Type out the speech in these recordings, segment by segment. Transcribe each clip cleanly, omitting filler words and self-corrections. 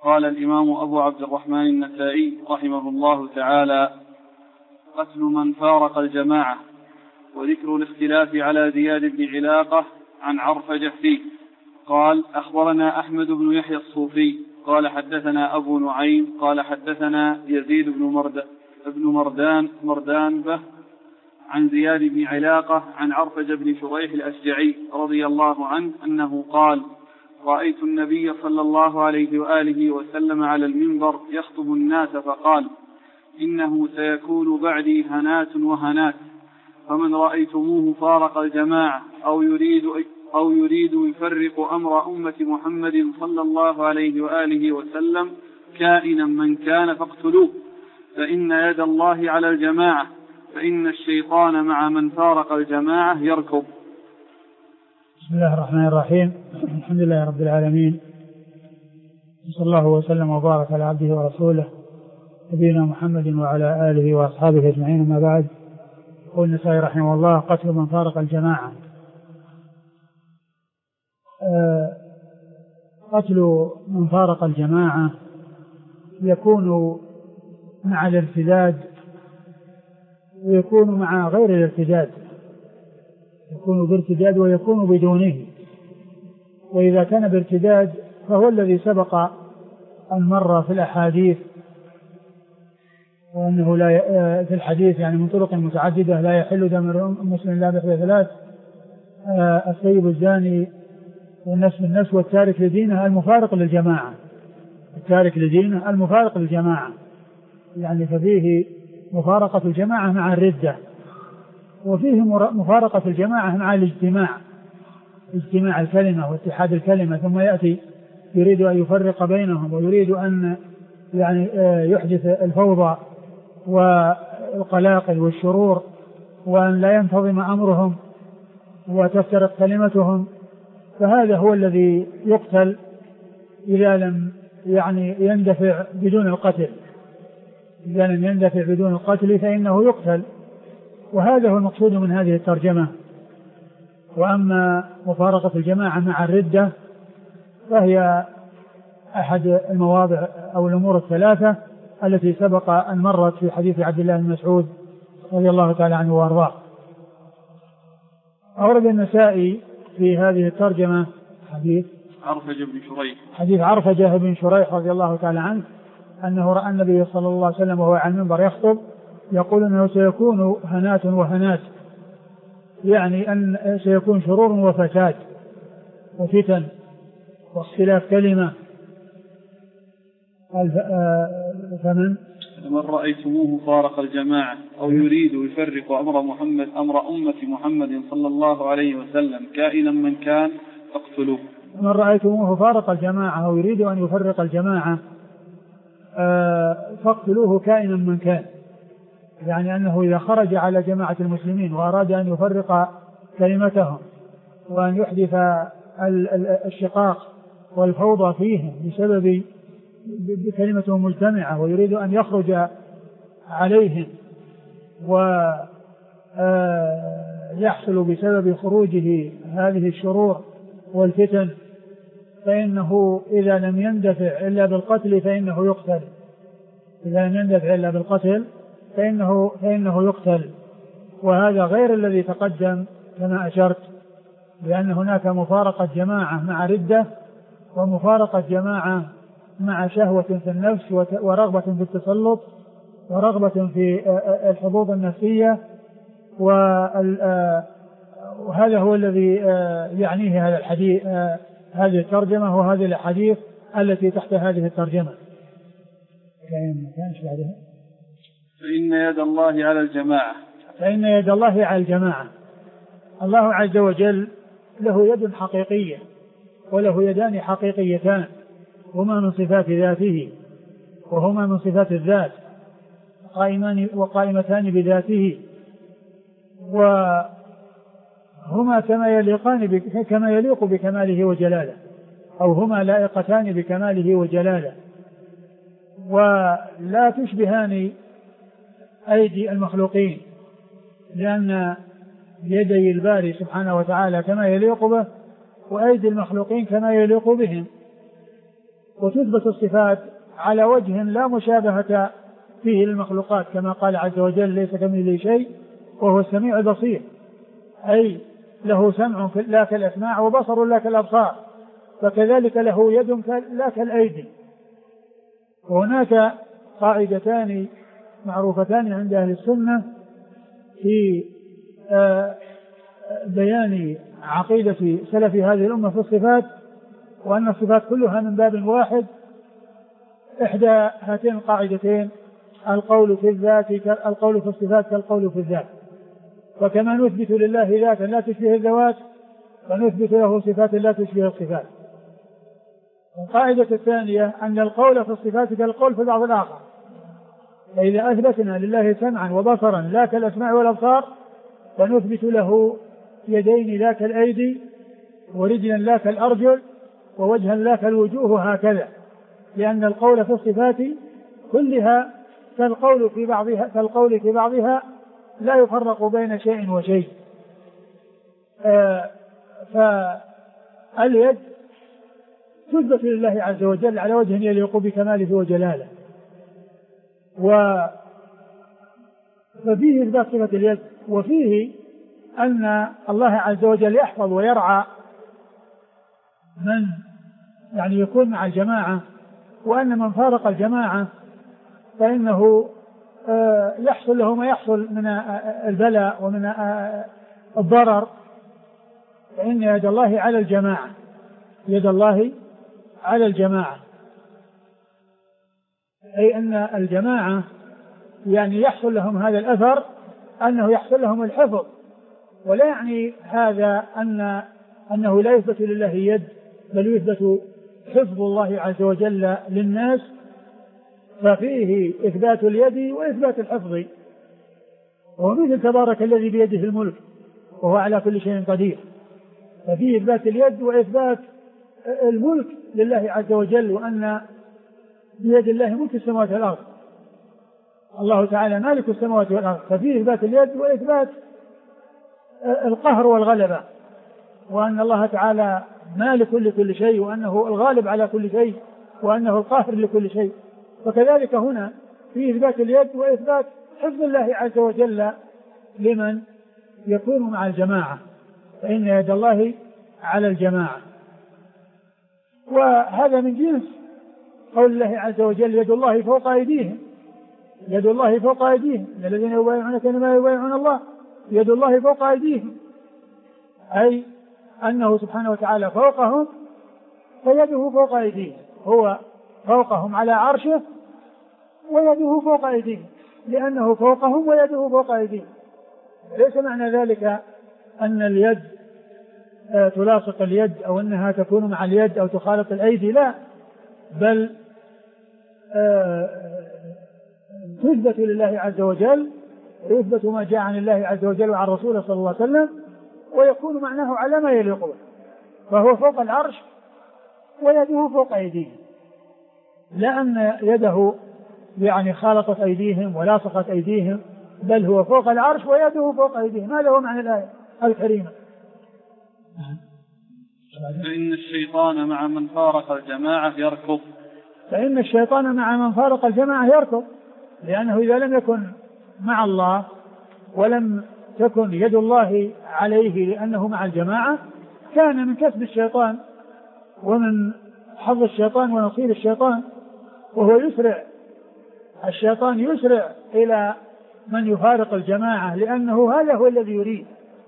قال الإمام أبو عبد الرحمن النسائي رحمه الله تعالى: قتل من فارق الجماعة. وذكر الاختلاف على زياد بن علاقة عن عرفجة فيه. قال: أخبرنا أحمد بن يحيى الصوفي قال حدثنا أبو نعيم قال حدثنا يزيد بن مردان به عن زياد بن علاقة عن عرفجة بن شريح الأشجعي رضي الله عنه أنه قال: رأيت النبي صلى الله عليه وآله وسلم على المنبر يخطب الناس فقال: إنه سيكون بعدي هنات وهنات، فمن رأيتموه فارق الجماعة أو يريد يفرق أمر أمة محمد صلى الله عليه وآله وسلم كائنا من كان فاقتلوه، فإن يد الله على الجماعة، فإن الشيطان مع من فارق الجماعة يركض. بسم الله الرحمن الرحيم. الحمد لله رب العالمين، صلى الله وسلم وبارك على عبده ورسوله نبينا محمد وعلى آله وأصحابه أجمعين. ما بعد، يقول النسائي رحمه الله: قتل من فارق الجماعة. قتل من فارق الجماعة يكون مع الارتداد ويكون مع غير الارتداد، يكون بارتداد ويكون بدونه. وإذا كان بارتداد فهو الذي سبق أن مر في الأحاديث، وأنه في الحديث يعني من طرق متعددة: لا يحل دم مسلم لا بإحدى ثلاث: السيب الزاني والنفس بالنفس والتارك لدينه المفارق للجماعة. التارك لدينه المفارق للجماعة، يعني ففيه مفارقة الجماعة مع الردة، وفيه مفارقة الجماعة مع الاجتماع، اجتماع الكلمة واتحاد الكلمة، ثم يأتي يريد أن يفرق بينهم ويريد أن يعني يحدث الفوضى والقلاقل والشرور، وأن لا ينتظم أمرهم وتفترق كلمتهم. فهذا هو الذي يقتل إذا لم يعني يندفع بدون القتل. إذا لم يندفع بدون القتل فإنه يقتل، وهذا هو المقصود من هذه الترجمة. وأما مفارقة الجماعة مع الردة فهي أحد المواضع أو الأمور الثلاثة التي سبق أن مرت في حديث عبد الله بن مسعود رضي الله تعالى عنه وارضاه. أورد النسائي في هذه الترجمة حديث عرفجة بن شريح رضي الله تعالى عنه أنه رأى النبي صلى الله عليه وسلم وهو على المنبر يخطب يقول أنه سيكون هنات وهنات، يعني أن سيكون شرور وفساد وفتن واختلاف كلمة. فمن رأيتموه فارق الجماعة أو يريد يفرق أمر أمة محمد صلى الله عليه وسلم كائنا من كان فاقتلوه. من رأيتموه فارق الجماعة أو يريد أن يفرق الجماعة فاقتلوه كائنا من كان، يعني أنه إذا خرج على جماعة المسلمين وأراد أن يفرق كلمتهم وأن يحدث الشقاق والفوضى فيهم بسبب بكلمتهم مجتمعة، ويريد أن يخرج عليهم ويحصل بسبب خروجه هذه الشرور والفتن، فإنه إذا لم يندفع إلا بالقتل فإنه يقتل. إذا لم يندفع إلا بالقتل فإنه يقتل. وهذا غير الذي تقدم كما أشرت، لأن هناك مفارقة جماعة مع ردة، ومفارقة جماعة مع شهوة في النفس ورغبة في التسلط ورغبة في الحظوظ النفسية، وهذا هو الذي يعنيه هذا الحديث، هذه الترجمة وهذه الأحاديث التي تحت هذه الترجمة. فإن يد الله على الجماعة. فإن يد الله على الجماعة. الله عز وجل له يد حقيقية وله يدان حقيقيتان، هما من صفات ذاته وهما من صفات الذات، وقائمتان بذاته، وهما كما يليق بكماله وجلاله، أو هما لائقتان بكماله وجلاله، ولا تشبهان أيدي المخلوقين، لأن يدي الباري سبحانه وتعالى كما يليق به، وأيدي المخلوقين كما يليق بهم. وتثبت الصفات على وجه لا مشابهة فيه للمخلوقات، كما قال عز وجل: ليس كمثله شيء وهو السميع البصير، أي له سمع لا كالأسماع، وبصر لا كالأبصار، فكذلك له يد لا كالأيدي. وهناك قاعدتان معروفتان عند أهل السنة في بيان عقيدة سلف هذه الأمة في الصفات، وأن الصفات كلها من باب واحد. إحدى هاتين القاعدتين القول في الصفات كالقول في الذات، وكما نثبت لله ذاتا لا تشبه الذوات، فنثبت له صفات لا تشبه الصفات. القاعدة الثانية أن القول في الصفات كالقول في البعض الآخر، فإذا أثبتنا لله سمعا وبصرا لا كالأسماع والأبصار، فنثبت له يدين لا كالأيدي، ورجلا لا كالأرجل، ووجها لا كالوجوه، هكذا، لأن القول في الصفات كلها كالقول في بعضها لا يفرق بين شيء وشيء. فاليد تثبت لله عز وجل على وجه يليق بكماله وجلاله، ففيه إثبات صفة اليد، وفيه أن الله عز وجل يحفظ ويرعى من يعني يكون مع الجماعة، وأن من فارق الجماعة فإنه يحصل له ما يحصل من البلاء ومن الضرر، فإن يد الله على الجماعة، يد الله على الجماعة، أي أن الجماعة يعني يحصل لهم هذا الأثر، أنه يحصل لهم الحفظ، ولا يعني هذا أنه لا يثبت لله يد، بل يثبت حفظ الله عز وجل للناس، ففيه إثبات اليد وإثبات الحفظ. ومثل تبارك الذي بيده الملك وهو على كل شيء قدير، ففيه إثبات اليد وإثبات الملك لله عز وجل، وأن بيد الله ملك السماوات والأرض، الله تعالى مالك السماوات والأرض، ففيه إثبات اليد وإثبات القهر والغلبة، وأن الله تعالى مالك لكل شيء، وأنه الغالب على كل شيء، وأنه القاهر لكل شيء. وكذلك هنا في إثبات اليد وإثبات حفظ الله عز وجل لمن يكون مع الجماعة، فإن يد الله على الجماعة. وهذا من جنس قول الله عز وجل: يد الله فوق أيديهم، يد الله فوق أيديهم، الذين يبايعونك إنما يبايعون الله، يد الله فوق أيديهم، أي أنه سبحانه وتعالى فوقهم فيده فوق أيديهم، هو فوقهم على عرشه ويده فوق أيديهم، لأنه فوقهم ويده فوق أيديهم. ليس معنى ذلك أن اليد تلاصق اليد، أو أنها تكون مع اليد أو تخالط الأيدي، لا، بل تثبت لله عز وجل، ويثبت ما جاء عن الله عز وجل وعن رسوله صلى الله عليه وسلم، ويكون معناه على ما يليق به، فهو فوق العرش ويده فوق أيديهم، لا أن يده يعني خالطت أيديهم ولاصقت أيديهم، بل هو فوق العرش ويده فوق أيديهم. هذا هو معنى الآية الكريمة. فإن الشيطان مع من فارق الجماعة يركض، فإن الشيطان مع من فارق الجماعة يركض، لأنه إذا لم يكن مع الله ولم تكن يد الله عليه لأنه مع الجماعة، كان من كسب الشيطان ومن حظ الشيطان ونصيب الشيطان، وهو يسرع، الشيطان يسرع إلى من يفارق الجماعة، لأنه هذا هو الذي يريد،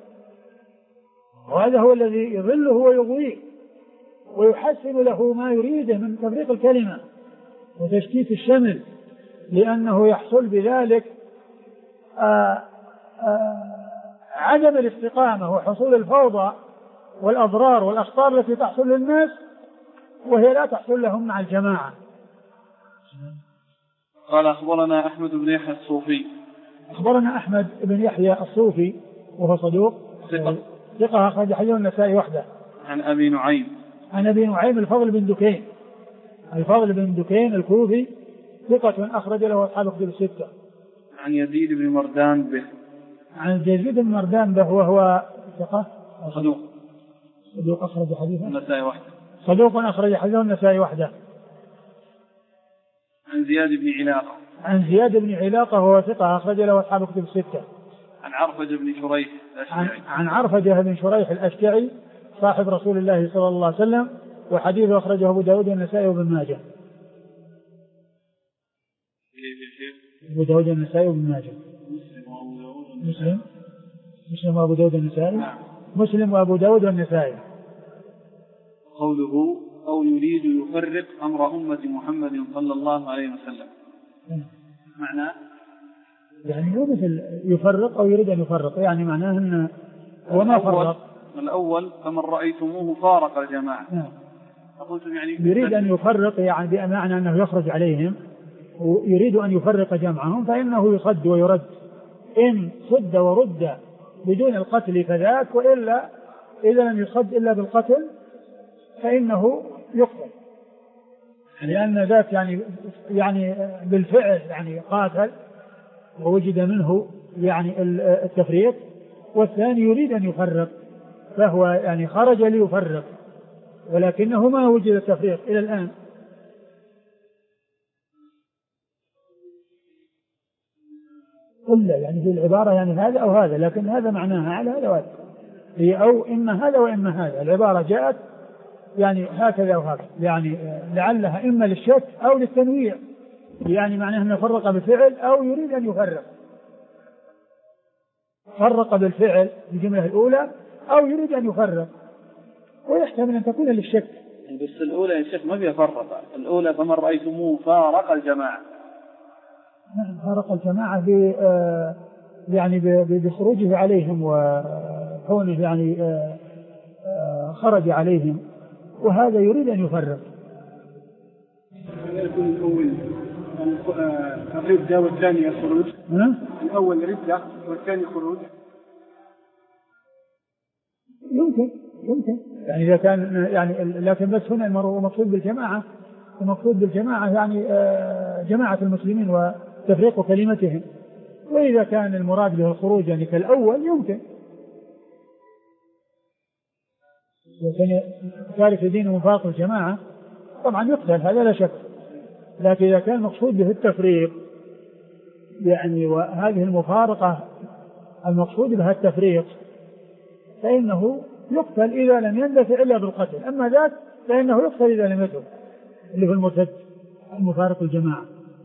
وهذا هو الذي يضله ويغويه ويحسن له ما يريده من تفريق الكلمة وتشتيت الشمل، لأنه يحصل بذلك عدم الاستقامة وحصول الفوضى والأضرار والأخطار التي تحصل للناس، وهي لا تحصل لهم مع الجماعة. قال: أخبرنا أحمد بن يحيى الصوفي. أخبرنا أحمد بن يحيى الصوفي وهو صدوق ثقة، أخرج حديثه النسائي وحده. عن أبي نعيم. عن أبي نعيم الفضل بن دكين، الفضل بن دكين الكوفي، ثقة أخرج له أصحاب كتب الستة. عن يزيد بن مردان به. عن يزيد بن مردان به وهو ثقة صدوق أخرج حديثه النسائي وحده. صدوق أخرج حديثه النسائي وحده. عن زياد بن علاقة. عن زياد بن علاقة وهو ثقة أخرج له أصحاب كتب الستة. عن عرفجة بن شريح الأشجعي. عن عرفجة بن شريح الأشجعي صاحب رسول الله صلى الله عليه وسلم، وحديثه أخرجه أبو داود والنسائي وابن ماجه. أبو داود والنسائي وابن ماجه. مسلم وأبو داود والنسائي. مسلم وأبو داود والنسائي. قوله أو يريد يفرق أمر أمة محمد صلى الله عليه وسلم، معناه يعني هو مثل يفرق أو يريد أن يفرق، يعني معناه أنه هو ما فرق. الأول فمن رأيتموه فارق الجماعة. يعني يريد أن يفرق، يعني بمعنى أنه يخرج عليهم ويريد أن يفرق جمعهم، فإنه يصد ويرد، إن صد ورد بدون القتل فذاك، وإلا إذا لم يصد إلا بالقتل فإنه يقتل، لأن ذاك يعني بالفعل يعني قاتل ووجد منه يعني التفريق، والثاني يريد أن يفرق فهو يعني خرج ليفرق ولكنه ما وجد التفريق إلى الآن. إلا يعني في العبارة يعني هذا أو هذا، لكن هذا معناها على هذا وهذا، هي أو إما هذا وإما هذا. العبارة جاءت يعني هكذا وهكذا، يعني لعلها إما للشك أو للتنويع، يعني معناه أنه فرق بالفعل أو يريد أن يفرق، فرق بالفعل الجملة الأولى أو يريد أن يفرق، ويحتمل أن تكون للشك. بس الأولى يا شيخ ما فيها فرق، الأولى فمن رأيتموه فارق الجماعة. نعم فارق الجماعة يعني بخروجه عليهم وكونه يعني خرج عليهم، وهذا يريد أن يفرق. يكون الأول الردة والثاني الخروج. الأول ردة والثاني خروج. يمكن يعني إذا كان يعني، لكن بس هنا المقصود بالجماعة، المقصود بالجماعة يعني جماعة المسلمين وتفريق كلمتهم، وإذا كان المراد به الخروج يعني كالأول يمكن وكان ذلك دين مفارق الجماعة طبعا يقتل، هذا لا شك، لكن إذا كان المقصود به التفريق يعني وهذه المفارقة المقصود بها التفريق فإنه يقتل إذا لم يندفع إلا بالقتل، أما ذاك فإنه يقتل إذا لم يتب اللي في المرتد المفارق الجماعة.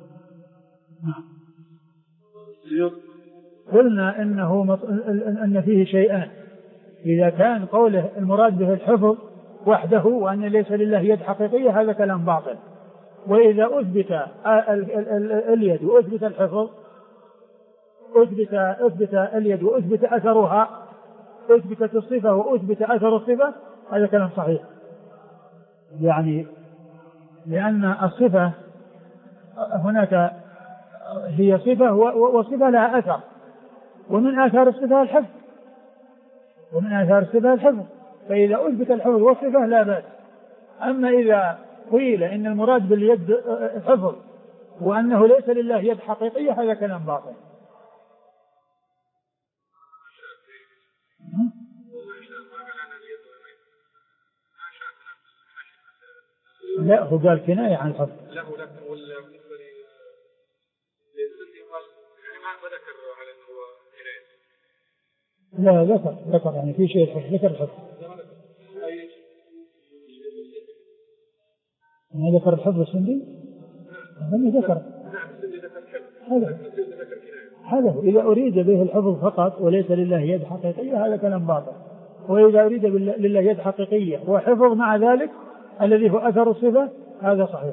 قلنا أن فيه شيئان، إذا كان قوله المراد به الحفظ وحده وأن ليس لله يد حقيقية هذا كلام باطل، وإذا أثبت اليد وأثبت الحفظ، أثبت اليد وأثبت أثرها، أثبتت الصفة وأثبت أثر الصفة، هذا كلام صحيح، يعني لأن الصفة هناك هي صفة وصفة لها أثر، ومن آثار الصفة الحفظ، فإذا أثبت الحفظ والصفة لا بأس. أما إذا قيل إن المراد باليد حفظ وأنه ليس لله يد حقيقية هذا كلام باطل. لا هو قال كناية عن الحفظ. لا ذكر يعني في شيء الحفظ، ذكر الحفظ، ما ذكر الحفظ السندي، لم ذكر هذا إذا أريد به الحفظ فقط وليس لله يد حقيقية هذا كلام باطل، وإذا أريد لله يد حقيقية وحفظ مع ذلك الذي هو أثر الصفة هذا صحيح.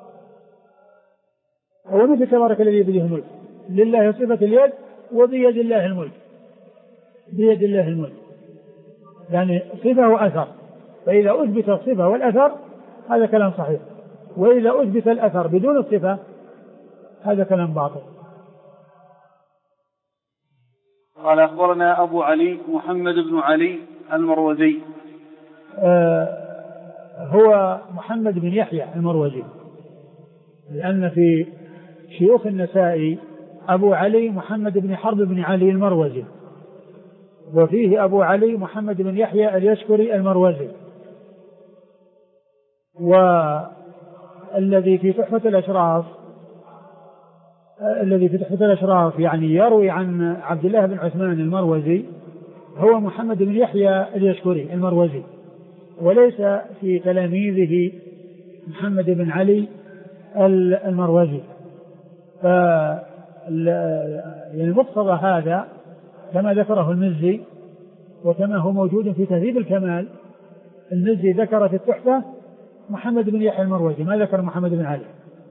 هو مثل تبارك الذي بيده الملك، لله صفة اليد وبيد الله الملك، بيد الله الملك يعني صفة وأثر، فإذا أثبت الصفة والأثر هذا كلام صحيح، وإذا أثبت الأثر بدون الصفة هذا كلام باطل. قال أخبرنا أبو علي محمد بن علي المروزي. هو محمد بن يحيى المروزي، لأن في شيوخ النسائي أبو علي محمد بن حرب بن علي المروزي، وفيه أبو علي محمد بن يحيى اليشكري المروزي، والذي في تحفة الأشراف الذي في تحفة الأشراف يعني يروي عن عبد الله بن عثمان المروزي هو محمد بن يحيى اليشكري المروزي، وليس في تلاميذه محمد بن علي المروزي. يعني مقتضى هذا كما ذكره المزي وكما هو موجود في تهذيب الكمال، المزي ذكر في التحفة محمد بن يحيى المروزي، ما ذكر محمد بن علي.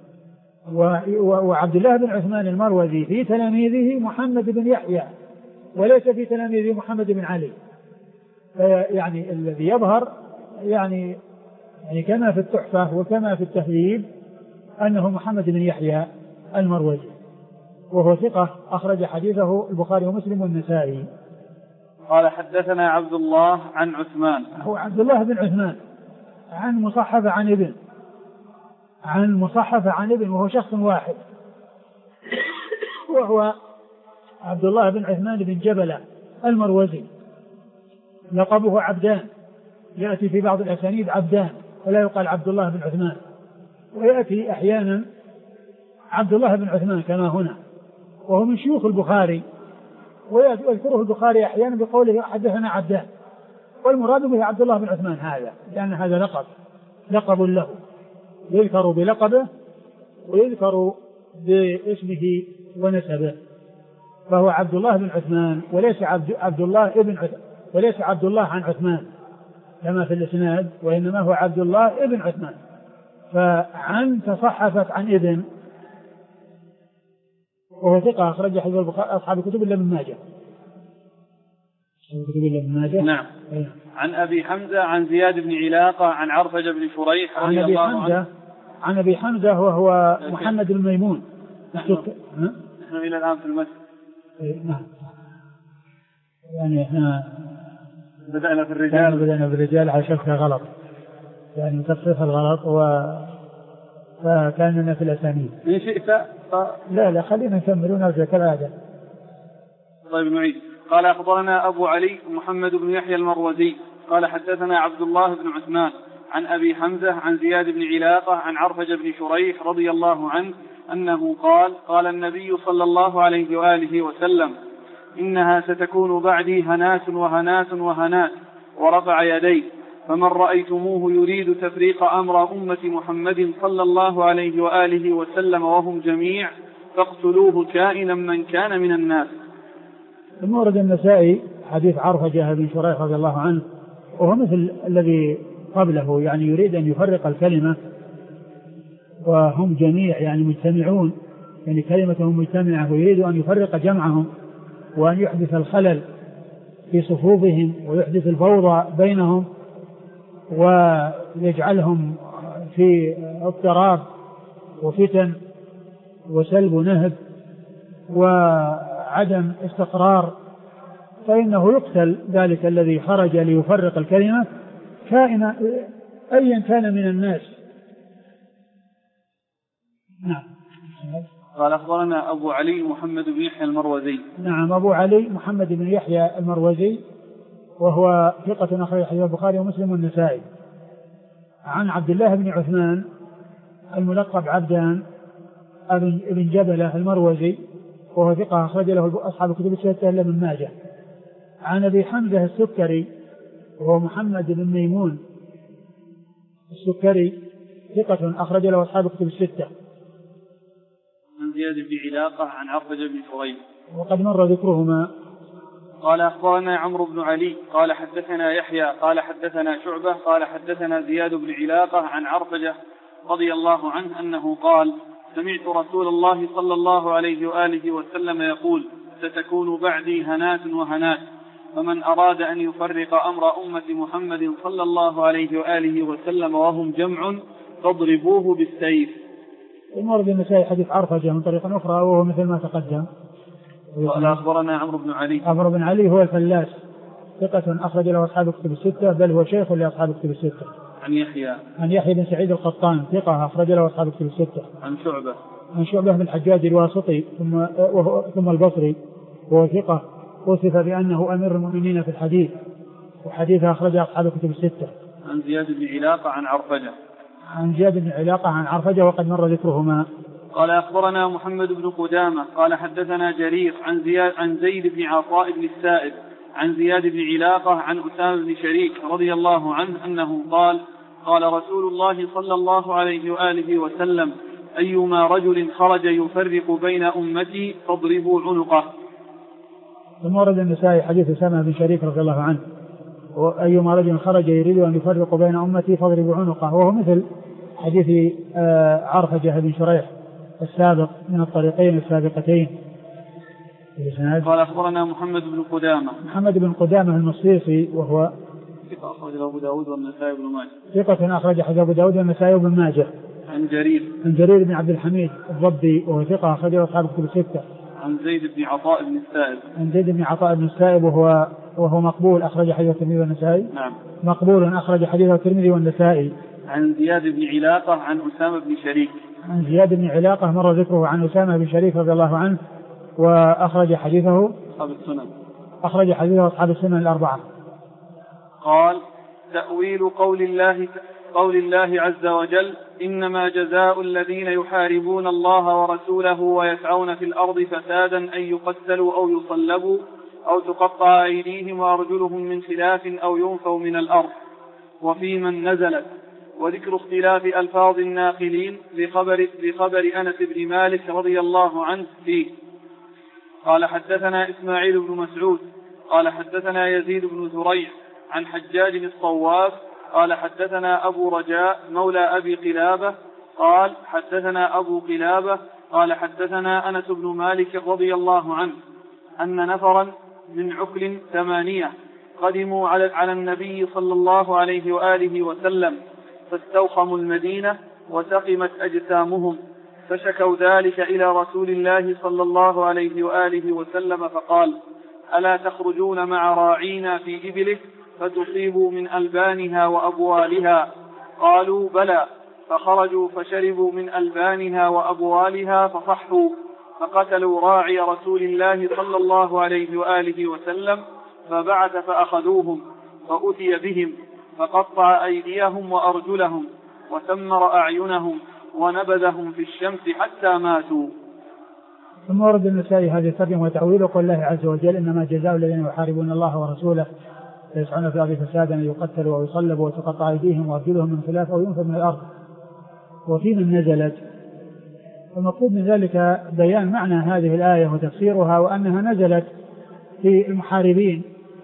وعبد الله بن عثمان المروزي في تلاميذه محمد بن يحيى وليس في تلاميذه محمد بن علي. يعني الذي يظهر يعني كما في التحفة وكما في التهذيب أنه محمد بن يحيى المروزي، وهو ثقة أخرج حديثه البخاري ومسلم والنسائي. قال حدثنا عبد الله عن عثمان، هو عبد الله بن عثمان عن مصحف عن ابن وهو شخص واحد، وهو عبد الله بن عثمان بن جبلة المروزي، لقبه عبدان، يأتي في بعض الأسانيد عبدان ولا يقال عبد الله بن عثمان، ويأتي أحيانا عبد الله بن عثمان كما هنا، وهو من شيوخ البخاري، ويذكره البخاري أحيانا بقوله حدثنا عبدان، والمراد به عبد الله بن عثمان هذا، لأن هذا لقب له، يذكر بلقبه ويذكر باسمه ونسبه، فهو عبد الله بن عثمان وليس عبد الله ابن عثمان، وليس عبد الله عن عثمان كما في الإسناد، وإنما هو عبد الله ابن عثمان. فعن تصحفت عن ابن، وهو ثقة أخرج حديث البخاري أصحاب الكتب إلا ابن ماجه. نعم. عن أبي حمزة عن زياد بن علاقة عن عرفجة بن شريح رضي الله عنه. عن أبي حمزة وهو محمد بن ميمون. نحن إلى الآن في المسجد. نعم. يعني إحنا بدأنا بالرجال على شرط غلط، يعني تصحيح الغلط، فكاننا في الأسانيد. إن شئت لا خلينا نكمل ونرجع كالعادة. طيب نعيد. قال أخبرنا أبو علي محمد بن يحيى المروزي قال حدثنا عبد الله بن عثمان عن أبي حمزة عن زياد بن علاقة عن عرفجة بن شريح رضي الله عنه أنه قال النبي صلى الله عليه وآله وسلم: إنها ستكون بعدي هنات وهنات وهنات، ورفع يديه: فمن رأيتموه يريد تفريق أمر أمة محمد صلى الله عليه وآله وسلم وهم جميع فاقتلوه كائنا من كان من الناس. ثم ورد النسائي حديث عرفجة بن شريح رضي الله عنه، وهو مثل الذي قبله، يعني يريد أن يفرق الكلمة وهم جميع يعني مجتمعون، يعني كلمتهم مجتمعة، ويريد أن يفرق جمعهم وأن يحدث الخلل في صفوفهم ويحدث الفوضى بينهم ويجعلهم في اضطراب وفتن وسلب ونهب وعدم استقرار، فإنه يقتل ذلك الذي خرج ليفرق الكلمة كائنا أيا كان من الناس. نعم. قال أخبرنا أبو علي محمد بن يحيى المروزي. نعم، أبو علي محمد بن يحيى المروزي، وهو ثقة أخرج حديث البخاري ومسلم والنسائي. عن عبد الله بن عثمان الملقب عبدان ابن جبلة المروزي، وهو ثقة أخرج له أصحاب الكتب الستة إلا ابن ماجه. عن أبي حمزة السكري وهو محمد بن ميمون السكري، ثقة أخرج له أصحاب الكتب الستة. عن زياد بن علاقة عن عرفجة بن شريح وقد مر ذكرهما. قال أخبرنا عمرو بن علي قال حدثنا يحيى قال حدثنا شعبة قال حدثنا زياد بن علاقة عن عرفجة رضي الله عنه أنه قال: سمعت رسول الله صلى الله عليه وآله وسلم يقول: ستكون بعدي هنات وهنات، فمن أراد أن يفرق أمر أمة محمد صلى الله عليه وآله وسلم وهم جمع فاضربوه بالسيف. المرد النسائي حديث عرفجة من طريقة أخرى وهو مثل ما تقدم. قال أخبرنا عمرو بن علي هو الفلاس، ثقة أخرج له أصحاب الكتب الستة، بل هو شيخ لأصحاب الكتب الستة. عن يحيى بن سعيد القطان، ثقة أخرج له أصحاب الكتب الستة. عن شعبة بن الحجاج الواسطي ثم البصري، وهو ثقة وصف بأنه أمير المؤمنين في الحديث، وحديثه أخرج أصحاب الكتب الستة. عن زياد بن علاقة عن عرفجة وقد مر ذكرهما. قال أخبرنا محمد بن قدامة قال حدثنا جرير عن زيد بن عطاء بن السائب عن زياد بن علاقة عن أسامة بن شريك رضي الله عنه أنه قال قال رسول الله صلى الله عليه وآله وسلم أيما رجل خرج يفرق بين أمتي فاضربوا عنقه. ثم ورد النسائي حديث أسامة بن شريك رضي الله عنه أيما رجل خرج يريد أن يفرق بين أمتي فاضربوا عنقه، وهو مثل حديث عرفجة بن شريح السابق من الطريقين السابقتين. قال أخبرنا محمد بن قدامة المصيصي وهو ثقة أخرج أبو داود والنسائي بن ماجه. ثقة أخرج أبو داود والنسائي بن ماجه. عن جرير بن عبد الحميد الضبي وهو ثقة أخرج أصحاب الكتب الستة. عن زيد بن عطاء بن السائب وهو مقبول أخرج حديث الترمذي والنسائي. نعم. مقبول أخرج حديث الترمذي والنسائي. عن زياد بن علاقة عن أسامة بن شريك. عن زياد بن علاقة مر ذكره عن أسامة بن شريك رضي الله عنه وأخرج حديثه أصحاب السنن الأربعة. قال تأويل قول الله عز وجل إنما جزاء الذين يحاربون الله ورسوله ويسعون في الأرض فسادا أن يقتلوا أو يصلبوا أو تقطع أيديهم وأرجلهم من خلاف أو ينفوا من الأرض، وفي من نزلت، وذكر اختلاف ألفاظ الناقلين لخبر أنس بن مالك رضي الله عنه فيه. قال حدثنا إسماعيل بن مسعود قال حدثنا يزيد بن زريع عن حجاج الصواف قال حدثنا أبو رجاء مولى أبي قلابة قال حدثنا أبو قلابة قال حدثنا أنس بن مالك رضي الله عنه أن نفرا من عكل 8 قدموا على النبي صلى الله عليه وآله وسلم فاستوخموا المدينة وسقمت أجسامهم، فشكوا ذلك إلى رسول الله صلى الله عليه وآله وسلم فقال ألا تخرجون مع راعينا في إبله فتصيبوا من ألبانها وأبوالها؟ قالوا بلى، فخرجوا فشربوا من ألبانها وأبوالها فصحوا، فقتلوا راعي رسول الله صلى الله عليه وآله وسلم، فبعث فأخذوهم فأتي بهم فقطع أيديهم وأرجلهم وسمر أعينهم ونبذهم في الشمس حتى ماتوا. ثم ورد النسائي هذه الترجمة وتأويل قول الله عز وجل إنما جزاء الذين يحاربون الله ورسوله فيسعون في الأرض فسادا أن يقتلوا ويصلبوا وتقطع أيديهم وأرجلهم من خلاف أو ينفوا من الأرض، وفي من نزلت. المقصود من ذلك بيان معنى هذه الآية وتفسيرها، وأنها نزلت في المحاربين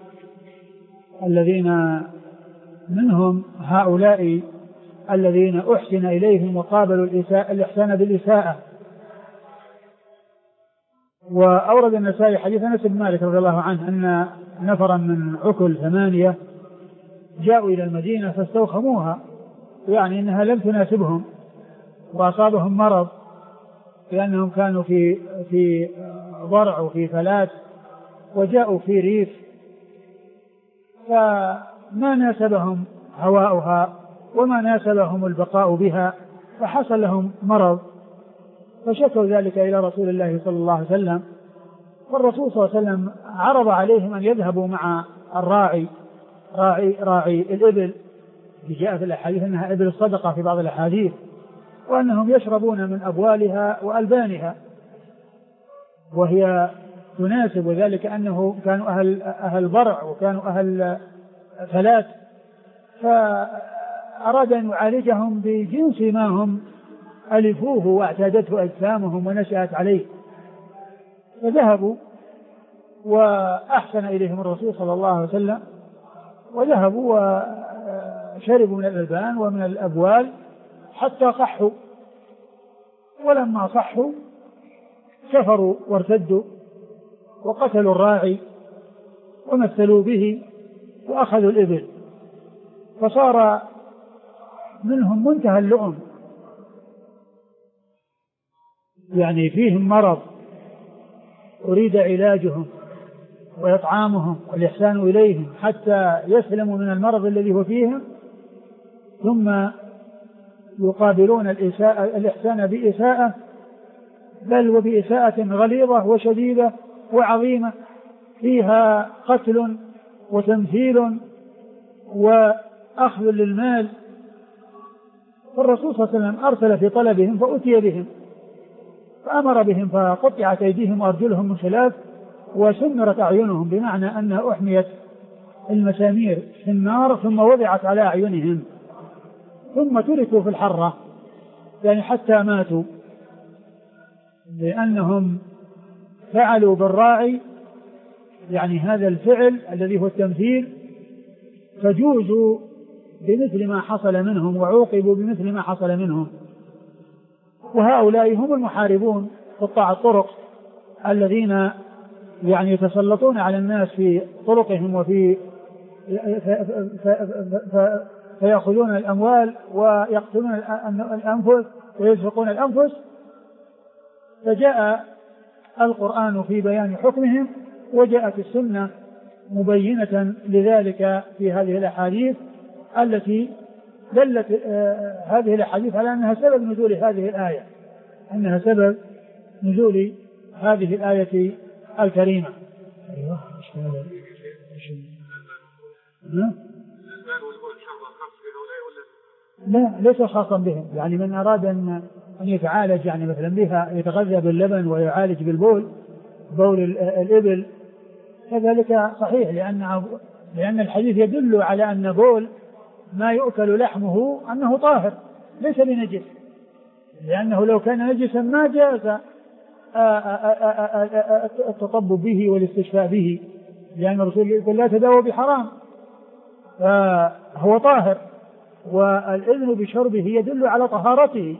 الذين منهم هؤلاء الذين أحسن إليهم وقابلوا الإحسان بالإساءة. وأورد النسائي حديث أنس بن مالك رضي الله عنه أن نفرا من عكل 8 جاءوا إلى المدينة فاستوخموها، يعني أنها لم تناسبهم وأصابهم مرض لأنهم كانوا في ضرع وفي فلات وجاءوا في ريف فما ناسبهم هواؤها وما ناسبهم البقاء بها، فحصل لهم مرض فشكوا ذلك إلى رسول الله صلى الله عليه وسلم، والرسول صلى الله عليه وسلم عرض عليهم أن يذهبوا مع الراعي راعي الإبل، جاء في الأحاديث أنها إبل الصدقة في بعض الأحاديث، وأنهم يشربون من أبوالها وألبانها، وهي تناسب ذلك أنه كانوا أهل ضرع وكانوا أهل فلات، فأراد أن يعالجهم بجنس ما هم ألفوه واعتادته أجسامهم ونشأت عليه، فذهبوا وأحسن إليهم الرسول صلى الله عليه وسلم، وذهبوا وشربوا من الألبان ومن الأبوال حتى صحوا، ولما صحوا كفروا وارتدوا وقتلوا الراعي ومثلوا به وأخذوا الإبل، فصار منهم منتهى اللؤم، يعني فيهم مرض أريد علاجهم وإطعامهم والإحسان إليهم حتى يسلموا من المرض الذي هو فيهم، ثم يقابلون الإحسان بإساءة، بل وبإساءة غليظة وشديدة وعظيمة فيها قتل وتمثيل وأخذ للمال. فالرسول صلى الله عليه وسلم أرسل في طلبهم فأتي بهم، فأمر بهم فقطعت أيديهم وأرجلهم من خلاف وسمرت أعينهم، بمعنى أنها أحميت المسامير في النار ثم وضعت على أعينهم ثم تركوا في الحرة يعني حتى ماتوا، لأنهم فعلوا بالراعي يعني هذا الفعل الذي هو التمثيل، فجوزوا بمثل ما حصل منهم وعوقبوا بمثل ما حصل منهم. وهؤلاء هم المحاربون قطاع الطرق الذين يعني يتسلطون على الناس في طرقهم وفي فيأخذون الأموال ويقتلون الأنفس ويسرقون الأنفس. فجاء القرآن في بيان حكمهم وجاءت السنة مبينة لذلك في هذه الأحاديث التي دلت هذه الأحاديث على أنها سبب نزول هذه الآية، أنها سبب نزول هذه الآية الكريمة. لا ليس خاصا بهم، يعني من أراد أن يتعالج يعني مثلا بها يتغذى باللبن ويعالج بالبول بول الإبل كذلك صحيح، لأن الحديث يدل على أن بول ما يؤكل لحمه أنه طاهر ليس بنجس، لأنه لو كان نجسا ما جاز التطبب به والاستشفاء به، لأن الرسول يقول لا تداووا بحرام، فهو طاهر. والإذن بشربه يدل على طهارته،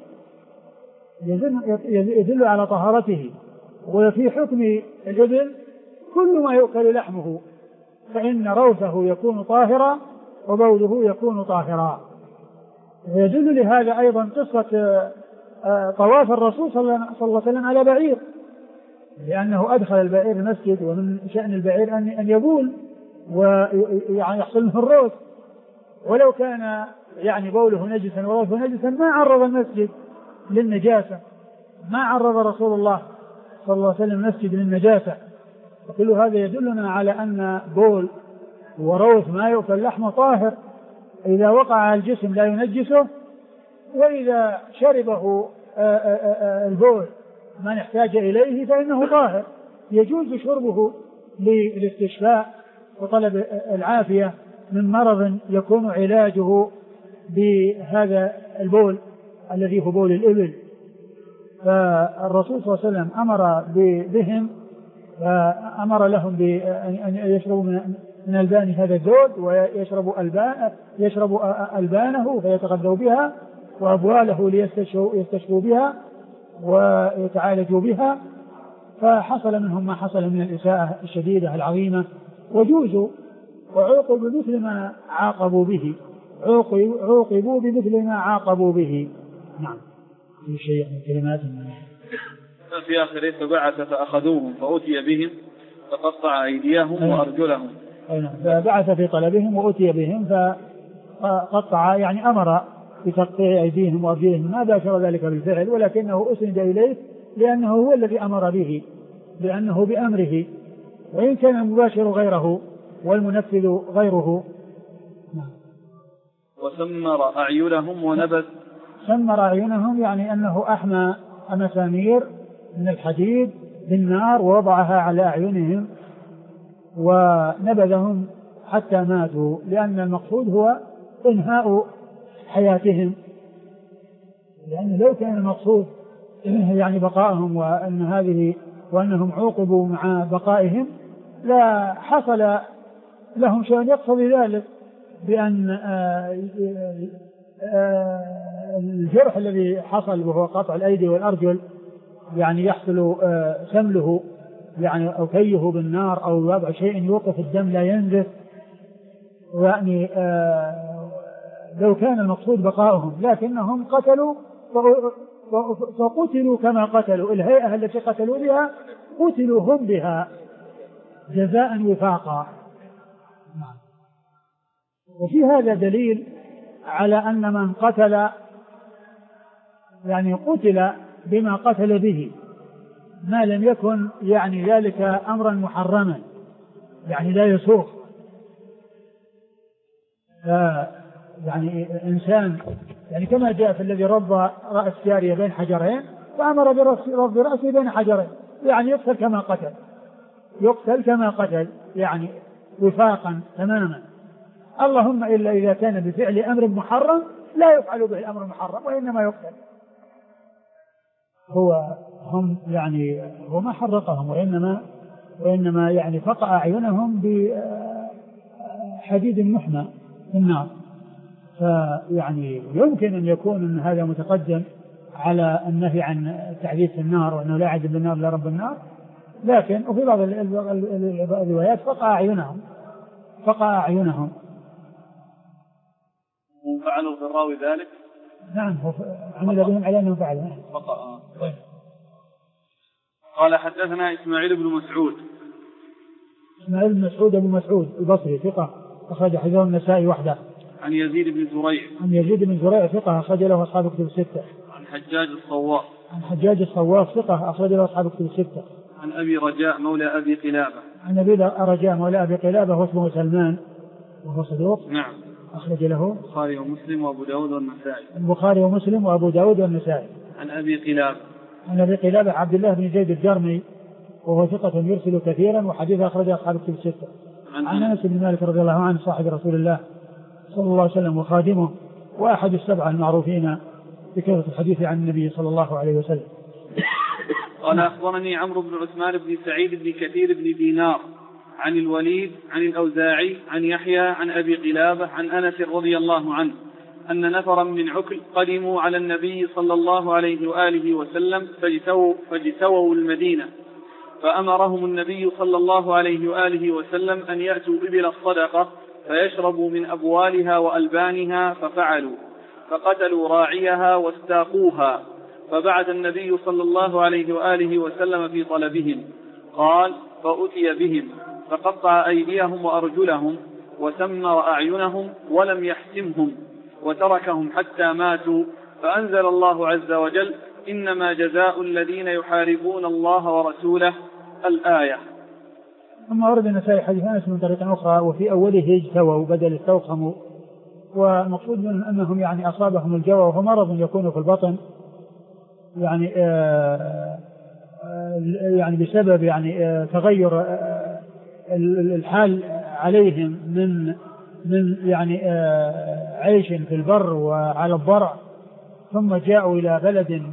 يدل على طهارته. وفي حكم الإبل كل ما يؤكل لحمه فإن روثه يكون طاهرا وبوله يكون طاهرا. ويدل لهذا أيضا قصة طواف الرسول صلى الله عليه وسلم على بعير، لأنه أدخل البعير المسجد، ومن شأن البعير أن يبول ويعني يحصل منه الروث، ولو كان يعني بوله نجسا وروثه نجسا ما عرض المسجد للنجاسة، ما عرض رسول الله صلى الله عليه وسلم المسجد للنجاسة. وكل هذا يدلنا على أن بول وروث ما يؤكل لحمه طاهر إذا وقع على الجسم لا ينجسه، وإذا شربه البول من احتاج إليه فإنه طاهر يجوز شربه للاستشفاء وطلب العافية من مرض يكون علاجه بهذا البول الذي هو بول الإبل. فالرسول صلى الله عليه وسلم أمر بهم، فأمر لهم بأن يشربوا من ألبان هذا الزود ويشربوا ألبانه فيتغذوا بها، وأبواله ليستشفوا بها ويتعالجوا بها. فحصل منهم ما حصل من الإساءة الشديدة العظيمة، وجوزوا وعوقبوا بمثل ما عاقبوا به، عوقبوا بمثل ما عاقبوا به. نعم. في شيء من كلمات في آخره فبعث فأخذوهم فأتي بهم فقطع أيديهم وأرجلهم. فبعث في طلبهم وأتي بهم فقطع، يعني أمر بتقطيع أيديهم وأرجلهم، ما باشر ذلك بالفعل ولكنه أسند إليه لأنه هو الذي أمر به، لأنه بأمره، وإن كان المباشر غيره والمنفذ غيره. وسمر أعينهم ونبذ. سمر أعينهم يعني أنه أحمى مسامير من الحديد بالنار ووضعها على أعينهم ونبذهم حتى ماتوا، لأن المقصود هو إنهاء حياتهم، لأن لو كان المقصود يعني بقائهم وأنهم عوقبوا مع بقائهم لا حصل لهم شيء يقتضي ذلك، بأن الجرح الذي حصل وهو قطع الأيدي والأرجل يعني يحصل سمله يعني أو كيه بالنار أو وضع شيء يوقف الدم لا ينزف، يعني لو كان المقصود بقائهم، لكنهم قتلوا فقتلوا كما قتلوا، الهيئة التي قتلوا بها قتلوا هم بها جزاء وفاقا. وفي هذا دليل على أن من قتل يعني قتل بما قتل به ما لم يكن يعني ذلك أمرا محرما، يعني لا يسوق. يعني إنسان يعني كما جاء في الذي رضى رأس جارية بين حجرين فأمر برفض رأسه بين حجرين، يعني يقتل كما قتل يعني وفاقا تماما. اللهم إلا إذا كان بفعل أمر محرم لا يفعل به الأمر المحرم وإنما يقتل. هو ما حرقهم وإنما يعني فقع أعينهم بحديد محمى في النار. فيعني يمكن أن يكون أن هذا متقدم على النهي عن تعذيب في النار وأنه لا يعذب بالنار إلا رب النار، لكن وفي بعض الروايات فقع أعينهم. وفعلوا في الراوي ذلك؟ نعم، عمل بهم على أنهم فعلوا فقع. قال حدثنا إسماعيل بن مسعود أبو مسعود البصري ثقة أخرج حديثه النسائي وحده. عن يزيد بن زريع ثقة أخرج له أصحاب كتب الستة. عن حجاج الصواف ثقة أخرج له أصحاب كتب الستة. عن أبي رجاء مولى أبي قلابة واسمه سلمان وهو صدوق. نعم. أخرج له البخاري ومسلم وأبو داود والنسائي. عن أبي قلابة عبد الله بن زيد الجرمي وهو ثقة يرسل كثيرا وحديث أخرجه أصحاب الكتب الستة. عن أنس بن مالك رضي الله عنه صاحب رسول الله صلى الله عليه وسلم وخادمه وأحد السبعة المعروفين بكثرة الحديث عن النبي صلى الله عليه وسلم. قال أخبرني عمرو بن عثمان بن سعيد بن كثير بن دينار عن الوليد عن الأوزاعي عن يحيى عن أبي قلابة عن أنس رضي الله عنه أن نفرا من عكل قدموا على النبي صلى الله عليه وآله وسلم فاجتووا المدينة، فأمرهم النبي صلى الله عليه وآله وسلم أن يأتوا إبل الصدقة فيشربوا من أبوالها وألبانها، ففعلوا فقتلوا راعيها واستاقوها، فبعث النبي صلى الله عليه وآله وسلم في طلبهم. قال فأتي بهم فقطع أيديهم وأرجلهم وسمر أعينهم ولم يحسمهم وتركهم حتى ماتوا، فأنزل الله عز وجل إنما جزاء الذين يحاربون الله ورسوله الآية. ثم ورد النسائي حديث أنس من طريق أخرى وفي أوله اجتووا بدل استوخموا، ومقصود منهم أنهم يعني أصابهم الجوى وهو مرض يكون في البطن يعني بسبب يعني تغير الحال عليهم من يعني عيش في البر وعلى الضرع، ثم جاءوا إلى بلد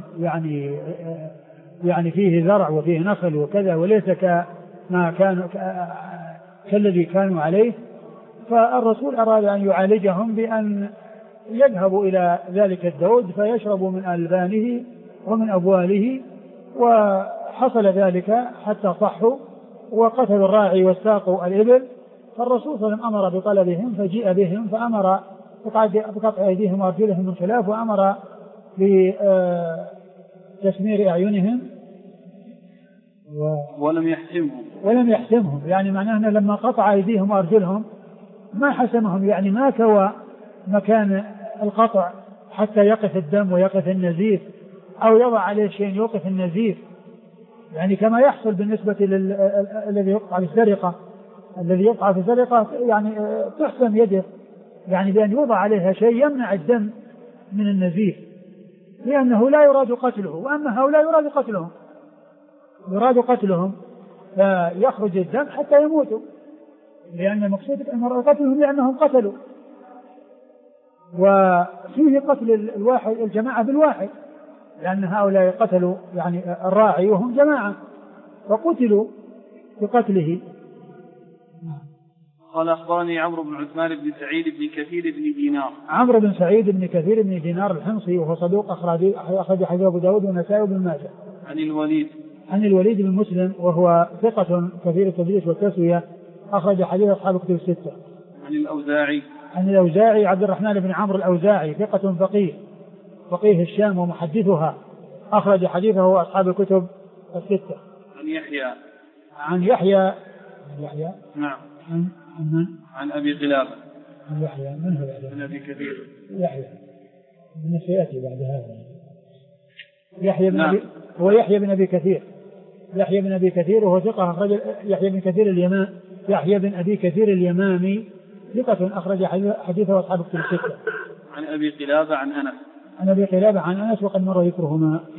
يعني فيه زرع وفيه نخل وكذا وليس كما كانوا كالذي كانوا عليه، فالرسول أراد أن يعالجهم بأن يذهبوا إلى ذلك الدود فيشربوا من ألبانه ومن أبواله، وحصل ذلك حتى صحوا وقتلوا الراعي واستاقوا الإبل. فالرسول صلى الله عليه وسلم أمر بطلبهم فجيء بهم فأمر بقطع أيديهم وأرجلهم من خلاف، وأمر بتسمير أعينهم ولم يحسمهم، يعني معناه أنه لما قطع أيديهم وأرجلهم ما حسمهم، يعني ما كوى مكان القطع حتى يقف الدم ويقف النزيف أو يضع عليه شيء يوقف النزيف، يعني كما يحصل بالنسبة الذي يقطع في السرقة يعني تحسم يده، يعني بأن يوضع عليها شيء يمنع الدم من النزيف، لأنه لا يراد قتله، وأما هؤلاء يراد قتلهم فيخرج الدم حتى يموتوا، لأن المقصود قتلهم لأنهم قتلوا، وفيه قتل الواحد الجماعة بالواحد، لأن هؤلاء قتلوا يعني الراعي وهم جماعة وقتلوا بقتله. قال أخبرني عمرو بن عثمان بن سعيد بن كثير بن دينار. عمرو بن سعيد بن كثير بن دينار الحمصي وهو صدوق أخرج حديث أبو داود والنسائي وابن ماجه. عن الوليد بن مسلم وهو ثقة كثير التدليس والتسوية أخرج حديث أصحاب كتب الستة. عن الأوزاعي عبد الرحمن بن عمرو الأوزاعي ثقة فقيه الشام ومحدثها أخرج حديثه أصحاب الكتب الستة. عن يحيى نعم. عن أبي قلابة. عن يحيى من هو عن أبي كثير. يحيى من سيأتي بعد هذا. يحيى بن أبي كثير. يحيى بن أبي كثير وهو ثقة أخرج يحيى بن أبي كثير اليمامي ثقة أخرج حديثه أصحاب الكتب الستة. عن أبي قلابة عن أنس. عن أبي قلابة عن أنس وقد مر ذكرهما.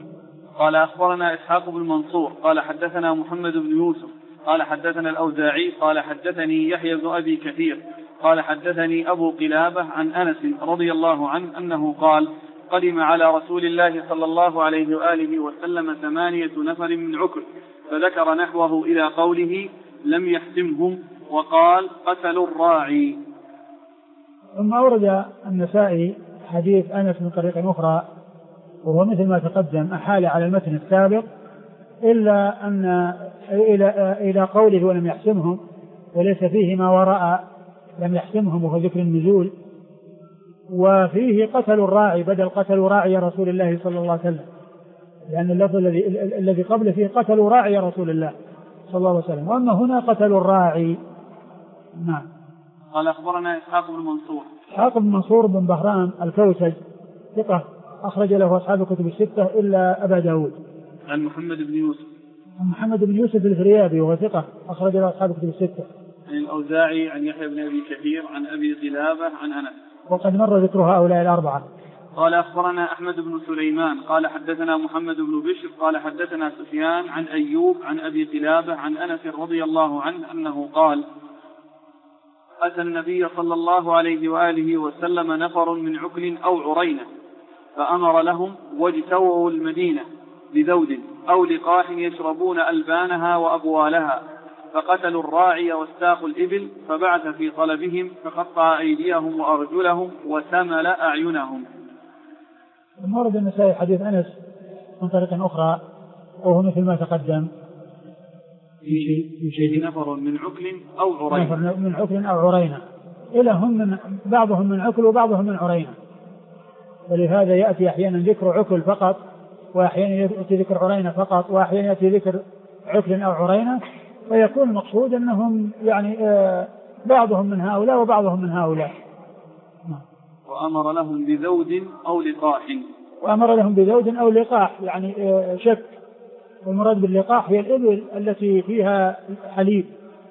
قال أخبرنا إسحاق بن منصور قال حدثنا محمد بن يوسف قال حدثنا الأوزاعي قال حدثني يحيى بن أبي كثير قال حدثني أبو قلابة عن أنس رضي الله عنه أنه قال قدم على رسول الله صلى الله عليه وآله وسلم 8 نفر من عكر، فذكر نحوه إلى قوله لم يحتمهم، وقال قتلوا الراعي. ثم أورد النسائي حديث أنس من طريق أخرى وهو مثل ما تقدم، أحال على المتن السابق إلا أن إلى قوله ولم يحسمهم، وليس فيه ما وراء لم يحسمهم وهو ذكر النزول، وفيه قتلوا الراعي بدل قتلوا راعي رسول الله صلى الله عليه وسلم، لأن اللفظ الذي قبله فيه قتلوا راعي رسول الله صلى الله عليه وسلم، وأما هنا قتلوا الراعي. نعم. قال أخبرنا إسحاق بن منصور. إسحاق بن منصور بن بهرام الكوسج ثقة أخرج له أصحاب الكتب الستة إلا أبا داود. عن محمد بن يوسف. عن محمد بن يوسف الفريابي وهو ثقة أخرج له أصحاب الكتب الستة. عن الأوزاعي عن يحيى بن أبي كثير عن أبي قلابة عن أنس. وقد مر ذكر هؤلاء الأربعة. قال أخبرنا أحمد بن سليمان قال حدثنا محمد بن بشر قال حدثنا سفيان عن أيوب عن أبي قلابة عن أنس رضي الله عنه أنه قال أتى النبي صلى الله عليه وآله وسلم نفر من عكل أو عرينة فأمر لهم واجتووا المدينة بذود أو لقاح يشربون ألبانها وأبوالها، فقتلوا الراعي واستاقوا الإبل، فبعث في طلبهم فقطع أيديهم وأرجلهم وسمل أعينهم. ورد النسائي حديث أنس من طريق أخرى وهو مثل ما تقدم في نفر من عكل أو عرينة. نفر من عكل أو عرينة، إلى هم من بعضهم من عكل وبعضهم من عرينة، ولهذا يأتي أحيانا ذكر عكل فقط، وأحيانا يأتي ذكر عرينة فقط، وأحيانا يأتي ذكر عكل أو عرينة، ويكون المقصود أنهم يعني بعضهم من هؤلاء وبعضهم من هؤلاء. وأمر لهم بذود أو لقاح. وأمر لهم بذود أو لقاح يعني شك، والمراد باللقاح هي الإبل التي فيها حليب،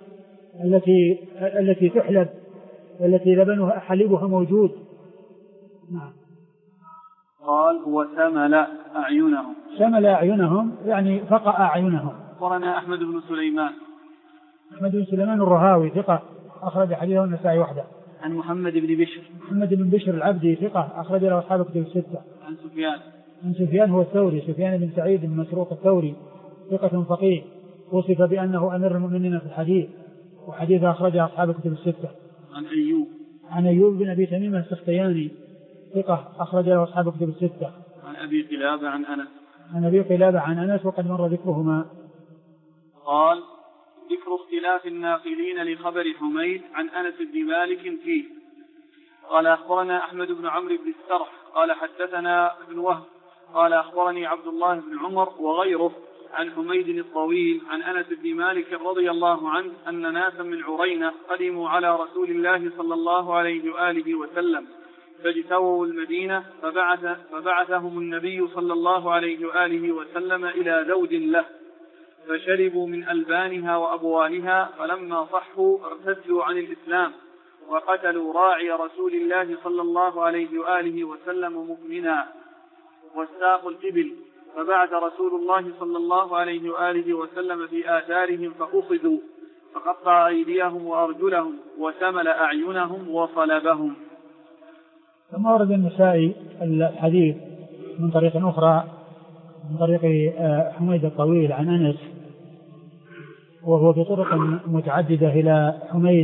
التي تحلب، والتي لبنها حليبها موجود. نعم. قال وسمل أعينهم. سمل أعينهم يعني فقأ أعينهم. أخبرنا أحمد بن سليمان. أحمد بن سليمان الرهاوي ثقة أخرج حديثه النسائي وحده. عن محمد بن بشر. محمد بن بشر العبدي ثقة أخرج له أصحاب الكتب الستة. عن سفيان. عن سفيان هو الثوري، سفيان بن سعيد بن مسروق الثوري ثقة فقيه، وصف بأنه أمير المؤمنين في الحديث، وحديث أخرجه أصحاب الكتب الستة. عن أيوب. عن أيوب بن أبي تميم السختياني ثقة أخرج له أصحاب الكتب الستة. عن أبي قلابة عن أنس. عن أبي قلابة عن أنس وقد مر ذكرهما. قال ذكر اختلاف الناقلين لخبر حميد عن أنس بن مالك فيه. قال أخبرنا أحمد بن عمرو بن السرح قال حدثنا ابن وهب قال أخبرني عبد الله بن عمر وغيره عن حميد الطويل عن أنس بن مالك رضي الله عنه أن ناسا من عرينة قدموا على رسول الله صلى الله عليه وآله وسلم فاجتووا المدينة، فبعثهم النبي صلى الله عليه وآله وسلم إلى ذود له فشربوا من ألبانها وأبوالها، فلما صحوا ارتدوا عن الإسلام وقتلوا راعي رسول الله صلى الله عليه وآله وسلم مؤمنا واستاقوا الإبل، فبعث رسول الله صلى الله عليه وآله وسلم في آثارهم فأخذوا فقطع أيديهم وأرجلهم وسمل أعينهم وصلبهم. ثم ورد النسائي الحديث من طريق أخرى من طريق حميد الطويل عن أنس، وهو بطرق متعددة إلى حميد،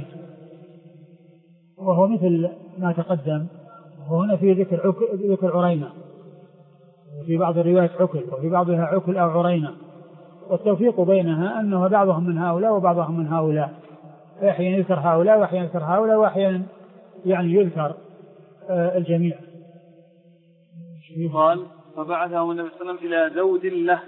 وهو مثل ما تقدم، وهنا في ذكر عرينة، وفي بعض الروايات عكل، وفي بعضها عكل أو عرينة، والتوفيق بينها أنه بعضهم من هؤلاء وبعضهم من هؤلاء، أحيانا يذكر هؤلاء وأحيانا يذكر هؤلاء وأحيانا يعني يذكر الجميع. قال فبعثه النبي صلى الله عليه وسلم إلى ذود له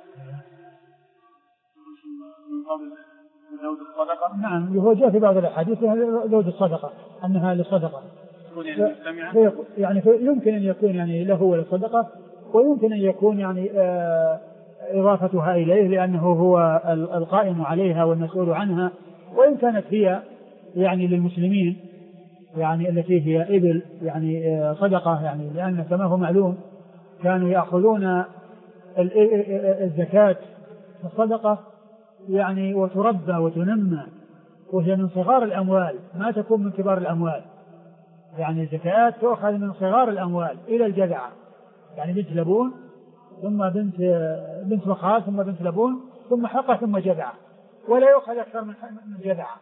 من قبل ذود الصدقة. نعم، هو جاء في بعض الأحاديث ذود الصدقة أنها للصدقة، يعني يمكن أن يكون يعني له وللصدقة، ويمكن أن يكون يعني إضافتها إليه لأنه هو القائم عليها والمسؤول عنها، وإن كانت هي يعني للمسلمين يعني التي هي إبل يعني صدقة، يعني لأن كما هو معلوم كانوا يأخذون الزكاة الصدقة يعني وتربى وتنمى، وهي من صغار الأموال ما تكون من كبار الأموال. يعني الزكاة تؤخذ من صغار الأموال إلى الجذعة، يعني بنت لبون ثم بنت مخاض ثم بنت لبون ثم حقة ثم جذعة، ولا يؤخذ أكثر من جذعة.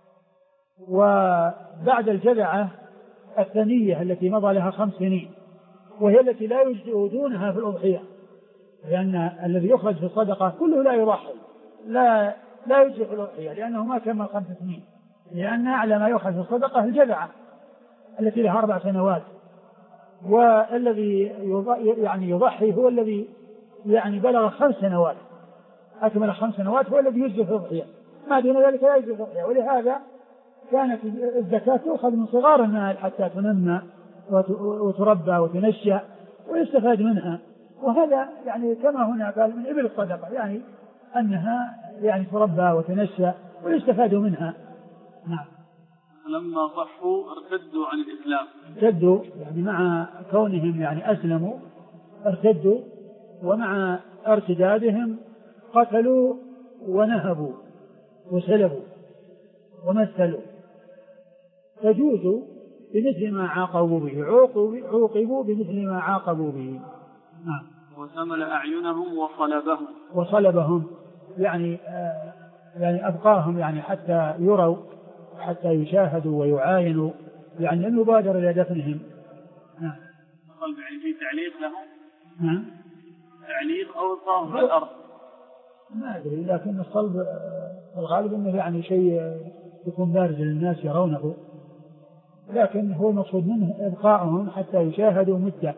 وبعد الجذعة الثانية التي مضى لها 5 سنين، وهي التي لا يجزئ دونها في الأضحية، لأن الذي يخرج في الصدقة كله لا يضحي، لا يجزئ في الأضحية لأنه ما كمل 5 سنين، لأن أعلى ما يخرج في الصدقة الجذعة التي لها 4 سنوات. والذي يعني يضحي هو الذي يعني بلغ 5 سنوات، أكمل 5 سنوات هو الذي يجزئ في الأضحية، ما دون ذلك لا يجزئ في الأضحية. ولهذا كانت الزكاة تؤخذ من صغار المال حتى تنمى وتربى وتنشأ ويستفاد منها. وهذا يعني كما هنا قال من إبل الصدقة، يعني أنها يعني تربى وتنشأ ويستفاد منها. نعم. لما صحوا ارتدوا عن الإسلام. ارتدوا يعني مع كونهم يعني أسلموا ارتدوا، ومع ارتدادهم قتلوا ونهبوا وسلبوا ومثلوا، فجوزوا بمثل ما عاقبوا به، عوقبوا بمثل ما عاقبوا به. نعم. وثمل أعينهم وصلبهم يعني أبقاهم يعني حتى يروا حتى يشاهدوا ويعاينوا، يعني المبادرة إلى دفنهم. نعم. قلب يعني في تعليق لهم. نعم. تعليق أو إلقاهم على الأرض ما أدري، لكن الصلب الغالب أنه يعني شيء يكون بارز للناس يرونه، لكن هو المقصود منه إبقاءهم حتى يشاهدوا مدة.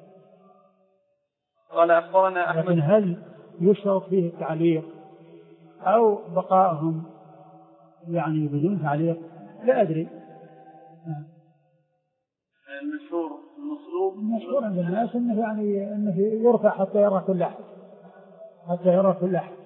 قال أخبرنا أحمد. لكن هل يشترط فيه التعليق أو بقائهم يعني بدون تعليق لا أدري. المشهور عند الناس أنه يعني أنه يرفع حتى يرى كل أحد.